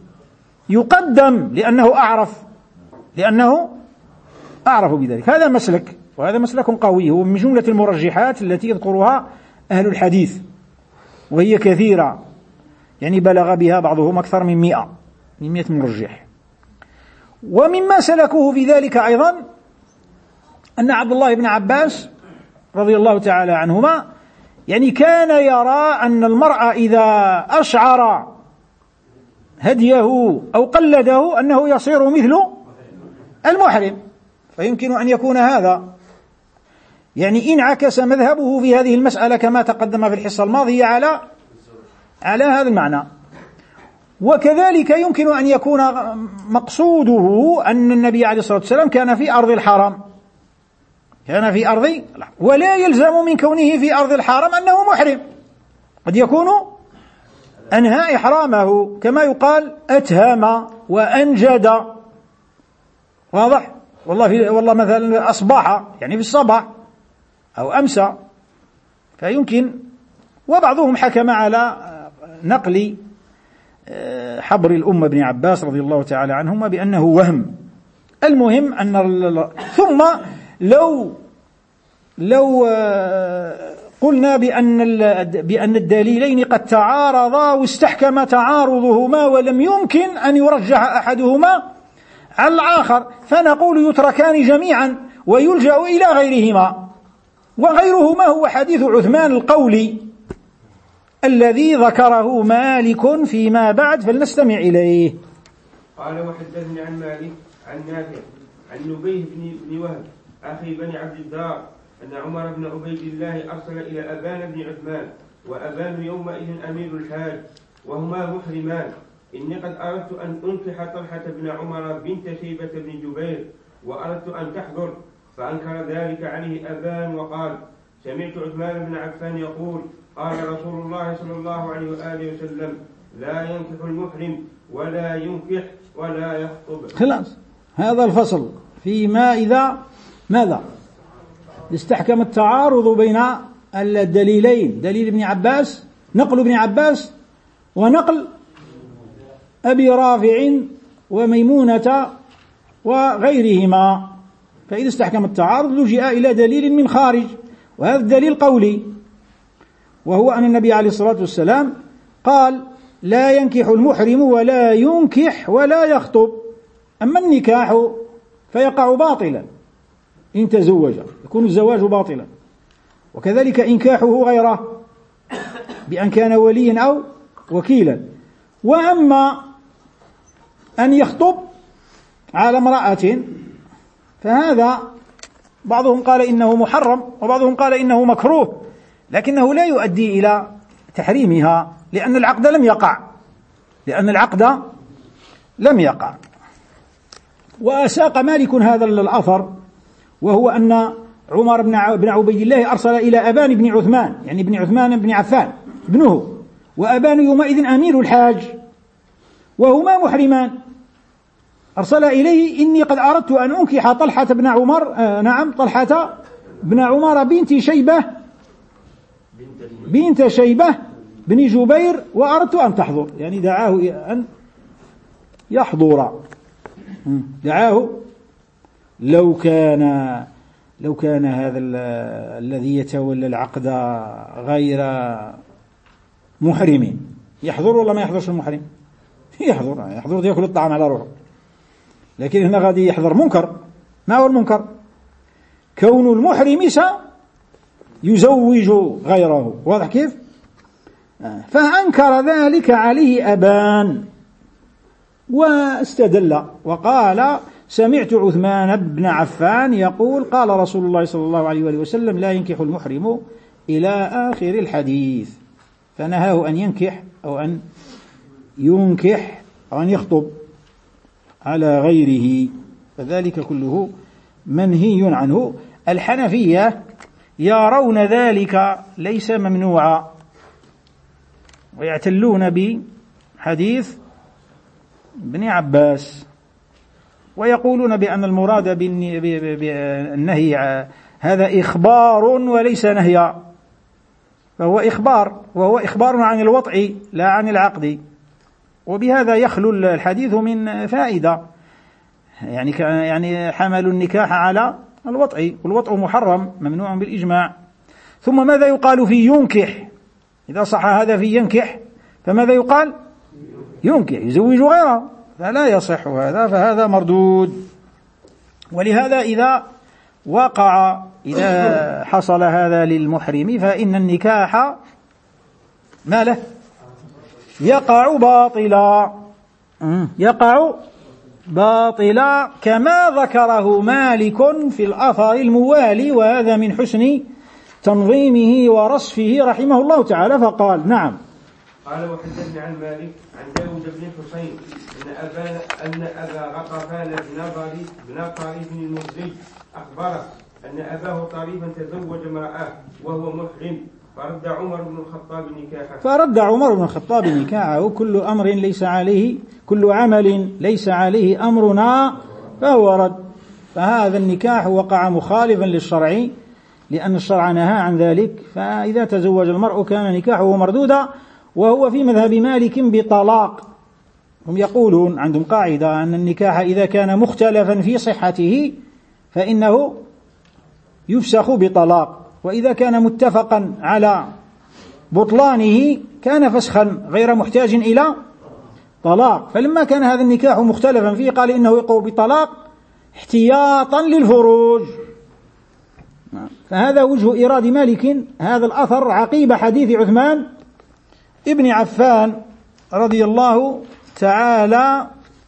يقدم لأنه أعرف لأنه أعرف بذلك. هذا مسلك، وهذا مسلك قوي، هو من جملة المرجحات التي يذكرها أهل الحديث، وهي كثيرة، يعني بلغ بها بعضهم أكثر من مئة من مئة مرجح. ومما سلكوه في ذلك أيضا أن عبد الله بن عباس رضي الله تعالى عنهما يعني كان يرى أن المرأة إذا أشعر هديه أو قلده أنه يصير مثل المحرم، فيمكن أن يكون هذا يعني انعكس مذهبه في هذه المسألة كما تقدم في الحصة الماضية على على هذا المعنى. وكذلك يمكن أن يكون مقصوده أن النبي عليه الصلاة والسلام كان في أرض الحرم كان في أرض ولا يلزم من كونه في أرض الحرم أنه محرم، قد يكون أنهى إحرامه كما يقال أتهم وأنجد، واضح؟ والله في والله مثلا أصبح يعني في الصباح أو أمسى، فيمكن. وبعضهم حكم على نقل حبر الأمة ابن عباس رضي الله تعالى عنهما بأنه وهم. المهم أن ثم لو لو قلنا بأن بأن الدليلين قد تعارضا واستحكم تعارضهما ولم يمكن أن يرجح أحدهما على الآخر، فنقول يتركان جميعا ويلجأ إلى غيرهما، وغيرهما هو حديث عثمان القولي الذي ذكره مالك فيما بعد، فلنستمع إليه. قال وحدثني عن مالك عن نافع عن نبيه بن وهب أخي بني عبد الدار أن عمر بن عبيد الله أرسل إلى أبان بن عثمان، وأبان يومئذ أمير الحاج وهما محرمان، إني قد أردت أن أنكح طلحة بن عمر بنت شيبة بن جبير وأردت أن تحضر، فأنكر ذلك عليه أبان وقال سمعت عثمان بن عفان يقول قال رسول الله صلى الله عليه وآله وسلم لا ينكح المحرم ولا ينكح ولا يخطب. خلاص، هذا الفصل فيما إذا ماذا استحكم التعارض بين الدليلين، دليل ابن عباس نقل ابن عباس ونقل أبي رافع وميمونة وغيرهما، فإذا استحكم التعارض لجئ إلى دليل من خارج، وهذا الدليل قولي، وهو أن النبي عليه الصلاة والسلام قال لا ينكح المحرم ولا ينكح ولا يخطب. أما النكاح فيقع باطلا إن تزوج، يكون الزواج باطلا، وكذلك إنكاحه غيره بأن كان وليا أو وكيلا. وأما أن يخطب على امرأة فهذا بعضهم قال إنه محرم وبعضهم قال إنه مكروه، لكنه لا يؤدي إلى تحريمها لأن العقد لم يقع لأن العقد لم يقع. وأساق مالك هذا الأثر، وهو أن عمر بن عبيد الله أرسل إلى أبان بن عثمان، يعني بن عثمان بن عفان ابنه، وأبان يومئذ أمير الحاج وهما محرمان، أرسل إليه إني قد أردت أن أنكح طلحة بن عمر آه نعم طلحة بن عمر بنت شيبة بنت شيبة بن جبير وأردت أن تحضر، يعني دعاه أن يحضر، دعاه لو كان لو كان هذا الذي يتولى العقد غير محرم يحضر ولا ما يحضرش المحرم؟ يحضر يحضر يأكل الطعام على روحه، لكن هنا غادي يحضر منكر. ما هو المنكر؟ كون المحرم يزوج غيره. واضح كيف؟ فأنكر ذلك عليه أبان واستدل وقال سمعت عثمان بن عفان يقول قال رسول الله صلى الله عليه وآله وسلم لا ينكح المحرم إلى آخر الحديث، فنهاه أن ينكح أو أن ينكح أو أن يخطب على غيره، فذلك كله منهي عنه. الحنفية يرون ذلك ليس ممنوعا ويعتلون بحديث ابن عباس ويقولون بأن المراد بالنهي هذا إخبار وليس نهيا، فهو إخبار وهو إخبار عن الوطء لا عن العقد، وبهذا يخلو الحديث من فائدة. يعني يعني حملوا النكاح على الوطء، والوطء محرم ممنوع بالإجماع. ثم ماذا يقال في ينكح؟ إذا صح هذا في ينكح فماذا يقال؟ ينكح يزوج غيره، فلا يصح هذا، فهذا مردود. ولهذا إذا وقع إذا حصل هذا للمحرم فإن النكاح ما له؟ يقع باطلا، يقع باطلا كما ذكره مالك في الأثر الموالي، وهذا من حسن تنظيمه ورصفه رحمه الله تعالى. فقال نعم. قال وحدثني عن مالك عن داود بن حسين أن أبا أن أبا غطفان بن ضريف بن طريف المزي أخبره أن أباه طريفا تزوج امرأة وهو محرم، فرد عمر بن الخطاب نكاحه فرد عمر بن الخطاب نكاحه كل أمر ليس عليه كل عمل ليس عليه أمرنا فهو رد. فهذا النكاح وقع مخالفا للشرع لأن الشرع نهى عن ذلك، فإذا تزوج المرء كان نكاحه مردودا. وهو في مذهب مالك بطلاق. هم يقولون عندهم قاعدة أن النكاح إذا كان مختلفا في صحته فإنه يفسخ بطلاق، وإذا كان متفقا على بطلانه كان فسخا غير محتاج إلى طلاق. فلما كان هذا النكاح مختلفا فيه قال إنه يقع بطلاق احتياطا للفروج. فهذا وجه إيراد مالك هذا الأثر عقيب حديث عثمان ابن عفان رضي الله تعالى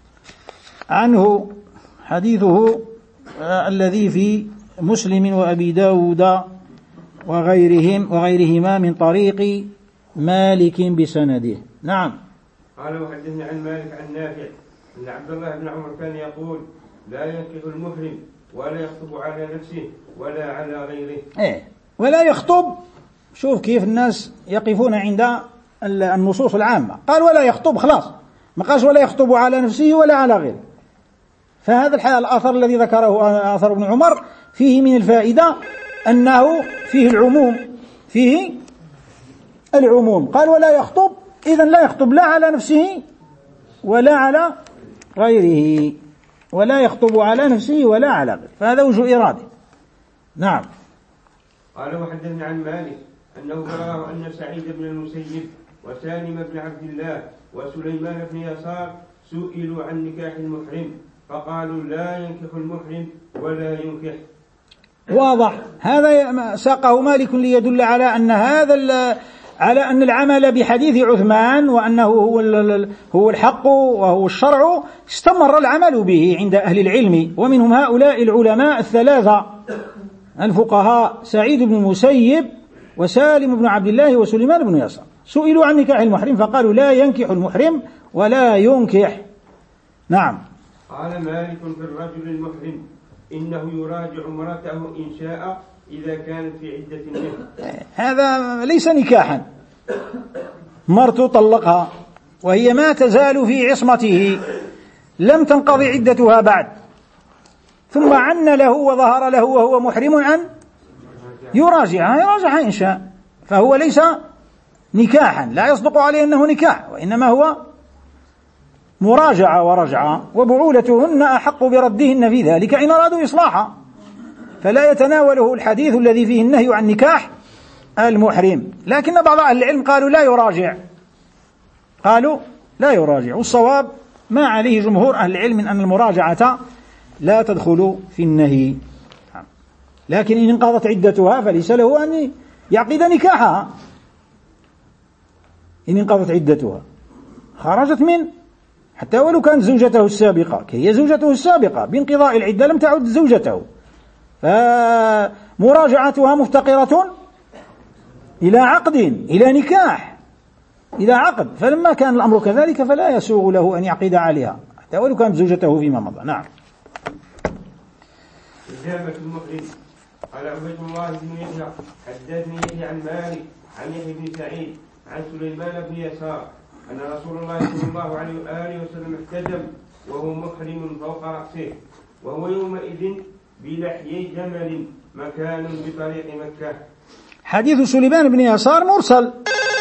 عنه، حديثه الذي في مسلم وأبي داود وغيرهم وغيرهما من طريق مالك بسنده. نعم. قال وحدثني عن مالك عن نافع أن عبد الله بن عمر كان يقول لا ينكح المحرم ولا يخطب على نفسه ولا على غيره. إيه ولا يخطب. شوف كيف الناس يقفون عند النصوص العامة، قال ولا يخطب خلاص، ما قالش ولا يخطب على نفسه ولا على غيره. فهذا الحال الأثر الذي ذكره أثر ابن عمر فيه من الفائدة أنه فيه العموم، فيه العموم. قال ولا يخطب، إذن لا يخطب لا على نفسه ولا على غيره، ولا يخطب على نفسه ولا على غيره، فهذا وجه إراده. نعم. قال وحدثني عن مالك أنه بلغه أن سعيد بن المسيب وسالم بن عبد الله وسليمان بن يسار سئلوا عن نكاح المحرم فقالوا لا ينكح المحرم ولا ينكح. واضح. هذا ساقه مالك ليدل على أن هذا على أن العمل بحديث عثمان وأنه هو هو الحق وهو الشرع استمر العمل به عند أهل العلم، ومنهم هؤلاء العلماء الثلاثة الفقهاء سعيد بن المسيب وسالم بن عبد الله وسليمان بن يسار سئلوا عن نكاح المحرم فقالوا لا ينكح المحرم ولا ينكح. نعم. قال مالك في الرجل المحرم إنه يراجع امرأته إن شاء إذا كانت في عدة منه. هذا ليس نكاحا، مرته طلقها وهي ما تزال في عصمته لم تنقضي عدتها بعد، ثم عن له وظهر له وهو محرم أن يراجعها يراجعها إن شاء، فهو ليس نكاحا، لا يصدق عليه أنه نكاح، وإنما هو مراجعة ورجعة، وبعولتهن أحق بردهن في ذلك إن أرادوا إصلاحا، فلا يتناوله الحديث الذي فيه النهي عن نكاح المحرم. لكن بعض أهل العلم قالوا لا يراجع، قالوا لا يراجع، والصواب ما عليه جمهور أهل العلم من أن المراجعة لا تدخل في النهي. لكن إن انقضت عدتها فليس له أن يعقد نكاحها. إن انقضت عدتها خرجت من حتى ولو كانت زوجته السابقة، هي زوجته السابقة بانقضاء العدة لم تعد زوجته، فمراجعتها مفتقرة إلى عقد، إلى نكاح، إلى عقد. فلما كان الأمر كذلك فلا يسوغ له أن يعقد عليها حتى ولو كانت زوجته فيما مضى. نعم. إجابة المحرم. قال عبيد الله بن يحيى حدثني يحيى عن مالك عن يحيى بن سعيد عن سليمان بن يسار أن رسول الله صلى الله عليه وآله وسلم احتجم وهو محرم فوق رأسه، وهو يومئذ بلحيي جمل مكان بطريق مكة. حديث سليمان بن يسار مرسل.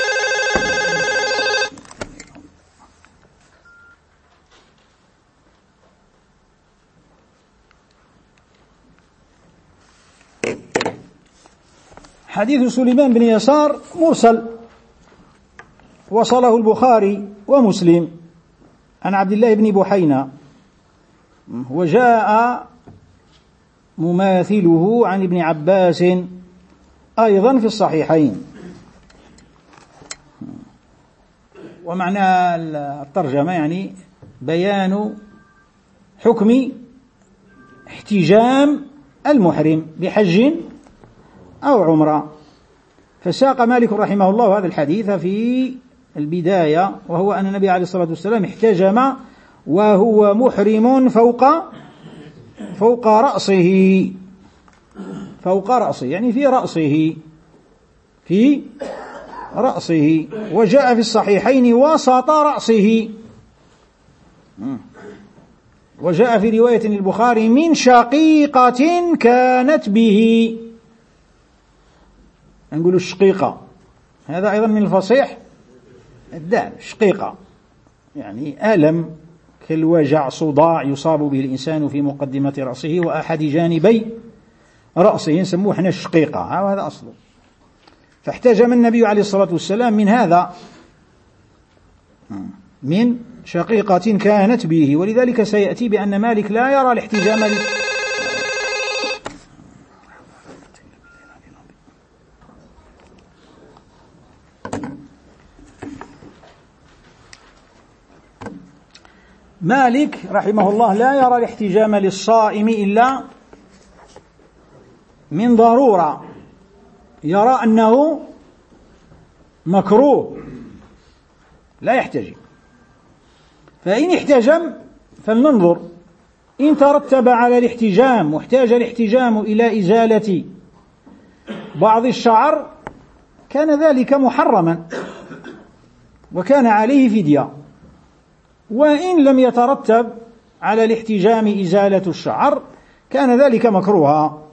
حديث سليمان بن يسار مرسل وصله البخاري ومسلم عن عبد الله بن بحينة، وجاء مماثله عن ابن عباس أيضا في الصحيحين. ومعنى الترجمة يعني بيان حكم احتجام المحرم بحج أو عمرة. فساق مالك رحمه الله هذا الحديث في البداية، وهو أن النبي عليه الصلاة والسلام احتجم وهو محرم فوق فوق رأسه، فوق رأسه يعني في رأسه في رأسه، وجاء في الصحيحين وسط رأسه، وجاء في رواية البخاري من شقيقة كانت به، نقول الشقيقة، هذا أيضا من الفصيح الدال، شقيقة يعني ألم كالوجع، صداع يصاب به الإنسان في مقدمة رأسه وأحد جانبي رأسه، نسموه احنا الشقيقة، هذا أصله. فاحتجم النبي عليه الصلاة والسلام من هذا، من شقيقة كانت به، ولذلك سيأتي بأن مالك لا يرى الاحتجام مالك رحمه الله لا يرى الاحتجام للصائم إلا من ضرورة، يرى أنه مكروه لا يحتجم. فإن احتجم فلننظر، إن ترتب على الاحتجام واحتاج الاحتجام إلى إزالة بعض الشعر كان ذلك محرما وكان عليه فدية، وإن لم يترتب على الاحتجام إزالة الشعر كان ذلك مكروها.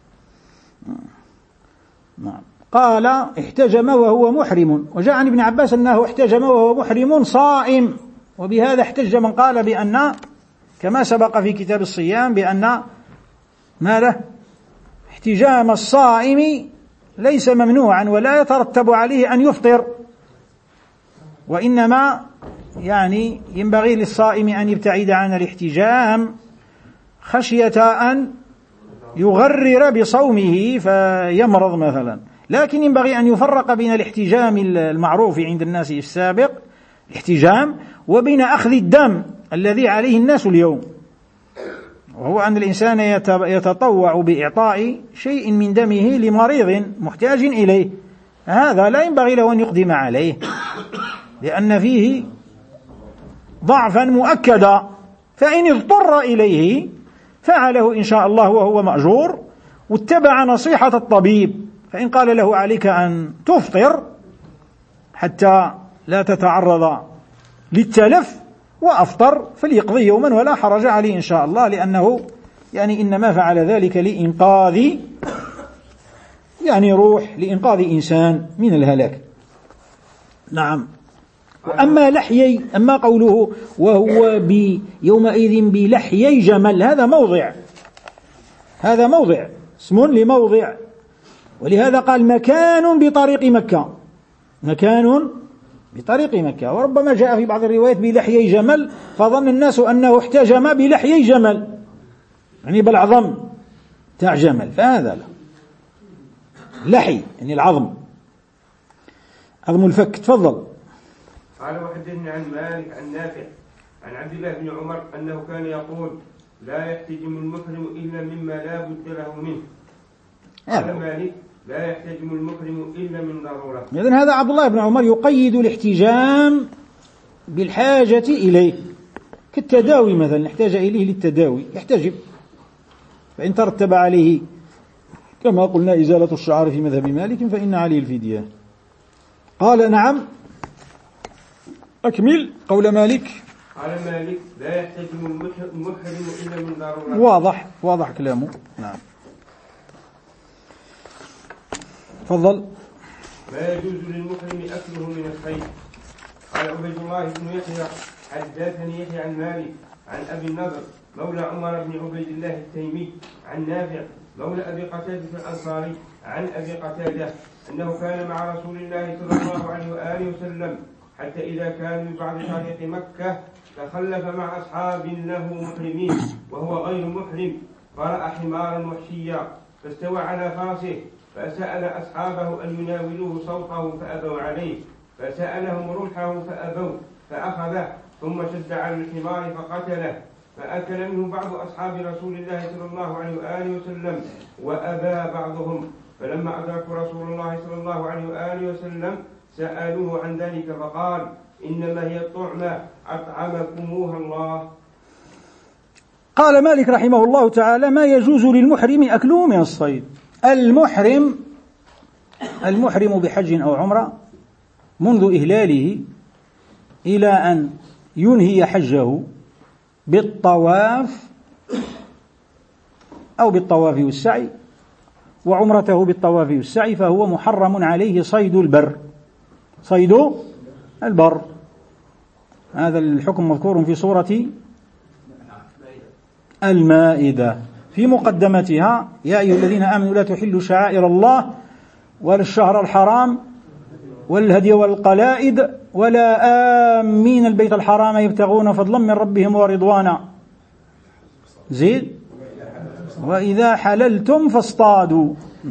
قال احتجم وهو محرم، وجاء عن ابن عباس أنه احتجم وهو محرم صائم، وبهذا احتج من قال بأن كما سبق في كتاب الصيام بأن ما له احتجام الصائم ليس ممنوعا ولا يترتب عليه أن يفطر، وإنما يعني ينبغي للصائم أن يبتعد عن الاحتجام خشية أن يغرر بصومه فيمرض مثلا، لكن ينبغي أن يفرق بين الاحتجام المعروف عند الناس السابق الاحتجام وبين أخذ الدم الذي عليه الناس اليوم، وهو أن الإنسان يتطوع بإعطاء شيء من دمه لمريض محتاج إليه، هذا لا ينبغي له أن يقدم عليه لأن فيه ضعفا مؤكدا، فإن اضطر إليه فعله إن شاء الله وهو مأجور واتبع نصيحة الطبيب، فإن قال له عليك أن تفطر حتى لا تتعرض للتلف وأفطر فليقضي يوما ولا حرج عليه إن شاء الله، لأنه يعني إنما فعل ذلك لإنقاذ يعني روح، لإنقاذ إنسان من الهلاك. نعم. وأما لحيي، أما قوله وهو يومئذ بلحيي جمل، هذا موضع، هذا موضع اسم لموضع، ولهذا قال مكان بطريق مكة، مكان بطريق مكة. وربما جاء في بعض الروايات بلحيي جمل، فظن الناس أنه احتجم بلحيي جمل، يعني بالعظم تاع جمل، فهذا لا، لحي يعني العظم، عظم الفك. تفضل. قال وحدثني عن مالك عن نافع عن عبد الله بن عمر أنه كان يقول لا يحتجم المحرم إلا مما لا بد له منه. قال مالك لا يحتجم المحرم إلا من ضرورة. إذن هذا عبد الله بن عمر يقيد الاحتجام بالحاجة إليه، كالتداوي مثلا، احتاج إليه للتداوي يحتجم، فإن ترتب عليه كما قلنا إزالة الشعر في مذهب مالك فإن عليه الفدية. قال نعم، أكمل قول مالك. قال مالك لا يحتجم المحرم إلا من ضرورة. واضح واضح كلامه. نعم تفضل. ما يجوز للمحرم أكله من الصيد. قال عبيد الله بن يحيى حدثني يحيى عن مالك عن أبي النضر مولى عمر بن عبيد الله التيمي عن نافع مولى أبي قتادة الأنصاري عن أبي قتادة أنه كان مع رسول الله صلى الله عليه وآله وسلم حتى إذا كان من بعض طريق مكة تخلف مع أصحاب له محرمين وهو غير محرم، فرأى حمارا وحشيا فاستوى على فرسه فسأل أصحابه أن يناولوه صوته فأبوا عليه، فسألهم رمحه فأبوا فأخذه ثم شد على الحمار فقتله، فأكل منه بعض أصحاب رسول الله صلى الله عليه وآله وسلم وأبى بعضهم، فلما أدركوا رسول الله صلى الله عليه وآله وسلم سألوه عن ذلك فقال إنما هي الطعمة أطعمكموها الله. قال مالك رحمه الله تعالى ما يجوز للمحرم أكله من الصيد. المحرم المحرم بحج أو عمرة منذ إهلاله إلى أن ينهي حجه بالطواف أو بالطواف والسعي وعمرته بالطواف والسعي فهو محرم عليه صيد البر، صيد البر. هذا الحكم مذكور في سورة المائدة في مقدمتها يا أيها الذين آمنوا لا تحلوا شعائر الله ولا الشهر الحرام والهدي والقلائد ولا آمين البيت الحرام يبتغون فضلا من ربهم ورضوانا. زيد وإذا حللتم فاصطادوا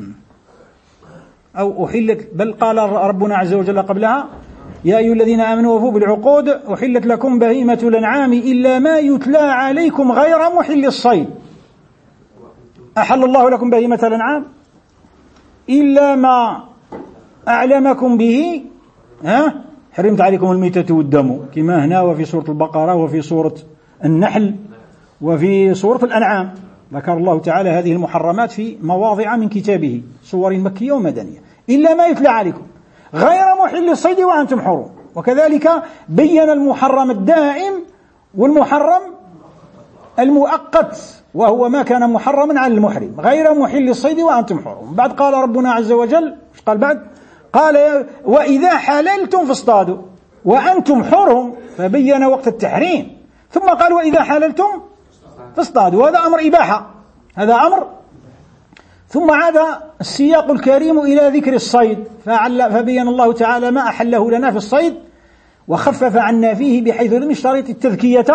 أو أحلت، بل قال ربنا عز وجل قبلها يا أيها الذين آمنوا وفوا بالعقود أحلت لكم بهيمة الأنعام إلا ما يتلى عليكم غير محل الصيد. أحل الله لكم بهيمة الأنعام إلا ما أعلمكم به، ها حرمت عليكم الميتة والدم كما هنا وفي سورة البقرة وفي سورة النحل وفي سورة الأنعام ذكر الله تعالى هذه المحرمات في مواضع من كتابه سور مكية ومدنية، إلا ما يتلى عليكم غير محل الصيد وأنتم حرم. وكذلك بين المحرم الدائم والمحرم المؤقت وهو ما كان محرما على المحرم غير محل الصيد وأنتم حرم. بعد قال ربنا عز وجل قال بعد قال وإذا حللتم فاصطادوا وأنتم حرم، فبين وقت التحريم ثم قال وإذا حللتم فاصطادوا، هذا أمر إباحة، هذا أمر. ثم عاد السياق الكريم إلى ذكر الصيد فبين الله تعالى ما أحله لنا في الصيد وخفف عنا فيه بحيث لم يشترط التذكية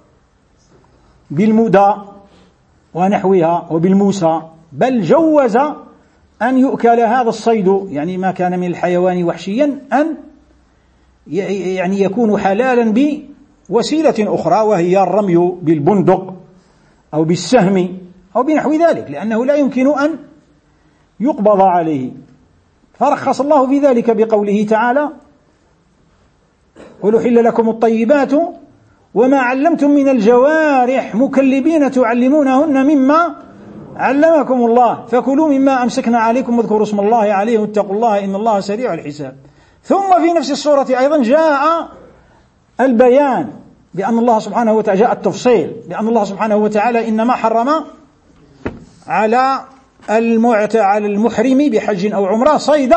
بالمدى ونحوها وبالموسى، بل جوز أن يؤكل هذا الصيد يعني ما كان من الحيوان وحشيا أن يعني يكون حلالا بوسيلة أخرى وهي الرمي بالبندق أو بالسهم أو بنحو ذلك، لأنه لا يمكن أن يقبض عليه. فرخص الله في ذلك بقوله تعالى قل أحل لكم الطيبات وما علمتم من الجوارح مكلبين تعلمونهن مما علمكم الله فكلوا مما أمسكنا عليكم واذكروا اسم الله عليه واتقوا الله إن الله سريع الحساب. ثم في نفس السورة أيضا جاء البيان بأن الله سبحانه وتعالى جاء التفصيل بأن الله سبحانه وتعالى إنما حرم على المعتى على المحرم بحج أو عمرة صيد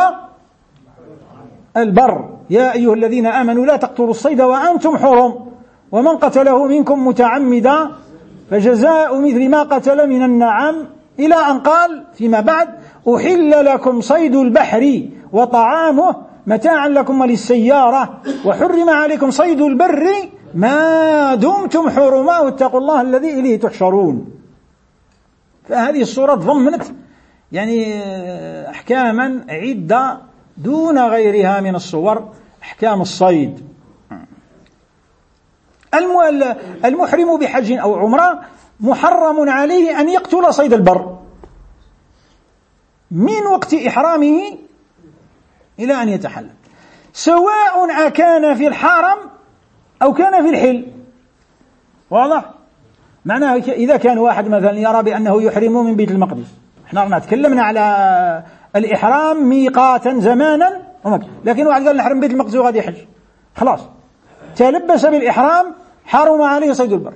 البر يا أيها الذين آمنوا لا تقتلوا الصيد وأنتم حرم ومن قتله منكم متعمدا فجزاء مثل ما قتل من النعم إلى أن قال فيما بعد أحل لكم صيد البحر وطعامه متاعا لكم وللسيارة وحرم عليكم صيد البر ما دمتم حرما واتقوا الله الذي إليه تحشرون. فهذه السورة ضمنت يعني أحكاما عدة دون غيرها من الصور، أحكام الصيد. المحرم بحج أو عمرة محرم عليه أن يقتل صيد البر من وقت إحرامه إلى أن يتحلل، سواء أكان في الحرم أو كان في الحل. واضح؟ معناه إذا كان واحد مثلا يرى بأنه يحرم من بيت المقدس، احنا تكلمنا على الإحرام ميقاتا زمانا، لكن واحد قال نحرم بيت المقدس وغادي يحج، خلاص تلبس بالإحرام، حرم عليه صيد البر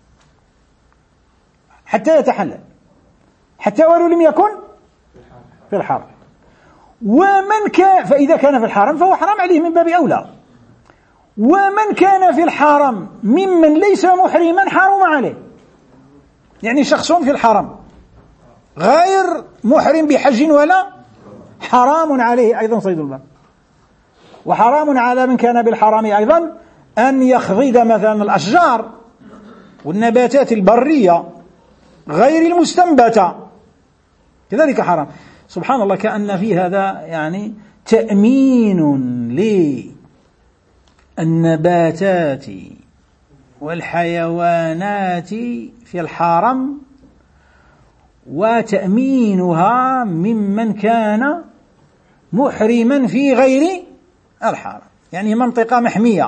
حتى يتحلل، حتى ولو لم يكن في الحرم. ومن كان فإذا كان في الحرم فهو حرام عليه من باب أولى. ومن كان في الحرم ممن ليس محرما حرم عليه، يعني شخص في الحرم غير محرم بحج ولا، حرام عليه أيضا صيد البر. وحرام على من كان بالحرم أيضا أن يخضد مثلا الأشجار والنباتات البرية غير المستنبتة، كذلك حرام. سبحان الله، كأن في هذا يعني تأمين للنباتات والحيوانات في الحرم وتأمينها ممن كان محرما في غير الحرم، يعني منطقة محمية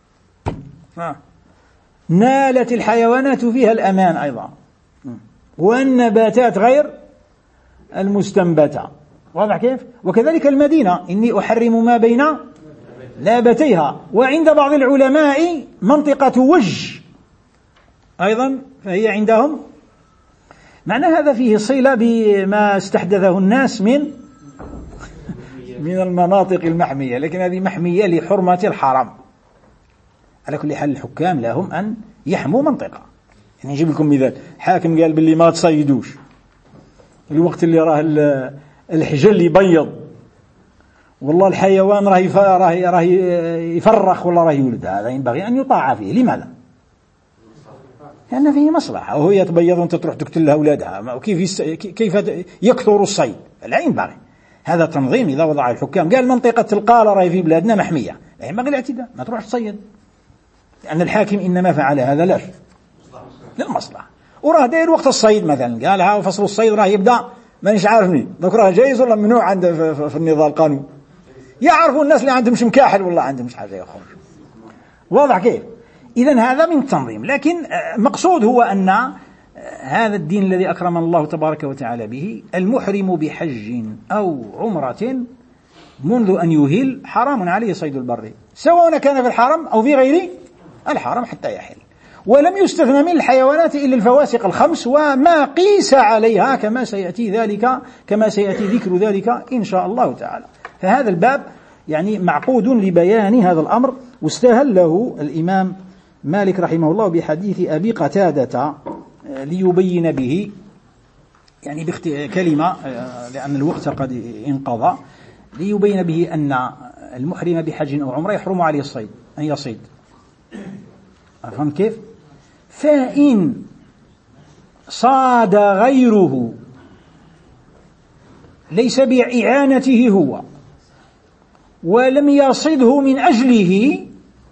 نالت الحيوانات فيها الأمان أيضا، والنباتات غير المستنبتة. واضح كيف؟ وكذلك المدينة، إني أحرم ما بين لابتيها. وعند بعض العلماء منطقة وج أيضا فهي عندهم، معنى هذا فيه صلة بما استحدثه الناس من من المناطق المحمية، لكن هذه محمية لحرمة الحرم. على كل حال الحكام لهم أن يحموا منطقة. يعني نجيب لكم مثال، حاكم قال باللي ما تصيدوش الوقت اللي راه الحجل يبيض، والله الحيوان راه راه يفرخ ولا راه يولد، هذا ينبغي أن يطاع فيه. لماذا؟ لأن فيه مصلحة، وهو يتبيض وأنت تروح تقتل لها أولادها، وكيف كيف يكثر الصيد؟ لا ينبغي. هذا تنظيم إذا وضع الحكام قال منطقة القالة راهي في بلادنا محمية، لا ينبغي الاعتداء، ما تروح تصيد، لأن الحاكم إنما فعل هذا لاش للمصلحة. وراه داير وقت الصيد مثلا، قال ها فصل الصيد راه يبدأ مانيش عارفني ذاك راه جايز ولا ممنوع عند في النظام القانوني، يعرفوا الناس اللي عندهم مكاحل ولا عندهم مش حاجة يخرج. واضح كيف؟ إذن هذا من التنظيم. لكن مقصود هو أن هذا الدين الذي أكرم الله تبارك وتعالى به، المحرم بحج أو عمرة منذ أن يهل حرام عليه صيد البر، سواء كان في الحرم أو في غير الحرم حتى يحل. ولم يستثنى من الحيوانات إلا الفواسق الخمس وما قيس عليها، كما سيأتي ذلك كما سيأتي ذكر ذلك إن شاء الله تعالى. فهذا الباب يعني معقود لبيان هذا الأمر، واستهله الإمام مالك رحمه الله بحديث أبي قتادة ليبين به، يعني كلمة لأن الوقت قد انقضى، ليبين به أن المحرم بحج أو عمرة يحرم عليه الصيد أن يصيد. أفهم كيف؟ فإن صاد غيره ليس بإعانته هو ولم يصده من أجله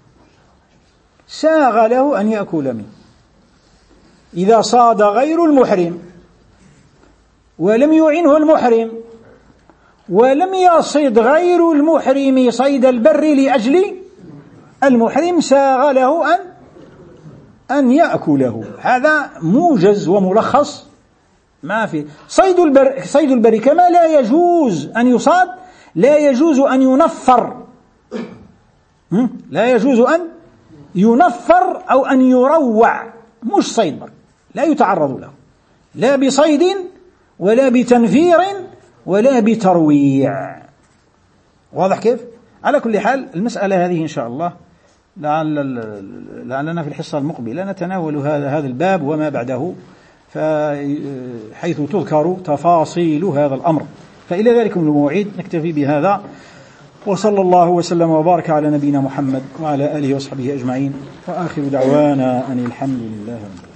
ساغ له أن يأكل منه. إذا صاد غير المحرم ولم يعنه المحرم ولم يصد غير المحرم صيد البر لأجل المحرم ساغ له أن أن يأكله. هذا موجز وملخص ما في صيد البر. صيد البر كما لا يجوز أن يصاد لا يجوز أن ينفر، لا يجوز أن ينفر أو أن يروع، مش صيد بر لا يتعرض له لا بصيد ولا بتنفير ولا بترويع. واضح كيف؟ على كل حال المسألة هذه إن شاء الله لعل لعلنا في الحصة المقبلة نتناول هذا هذا الباب وما بعده، حيث تذكر تفاصيل هذا الأمر. فإلى ذلك الموعد نكتفي بهذا، وصلى الله وسلم وبارك على نبينا محمد وعلى آله وصحبه أجمعين، وآخر دعوانا أن الحمد لله.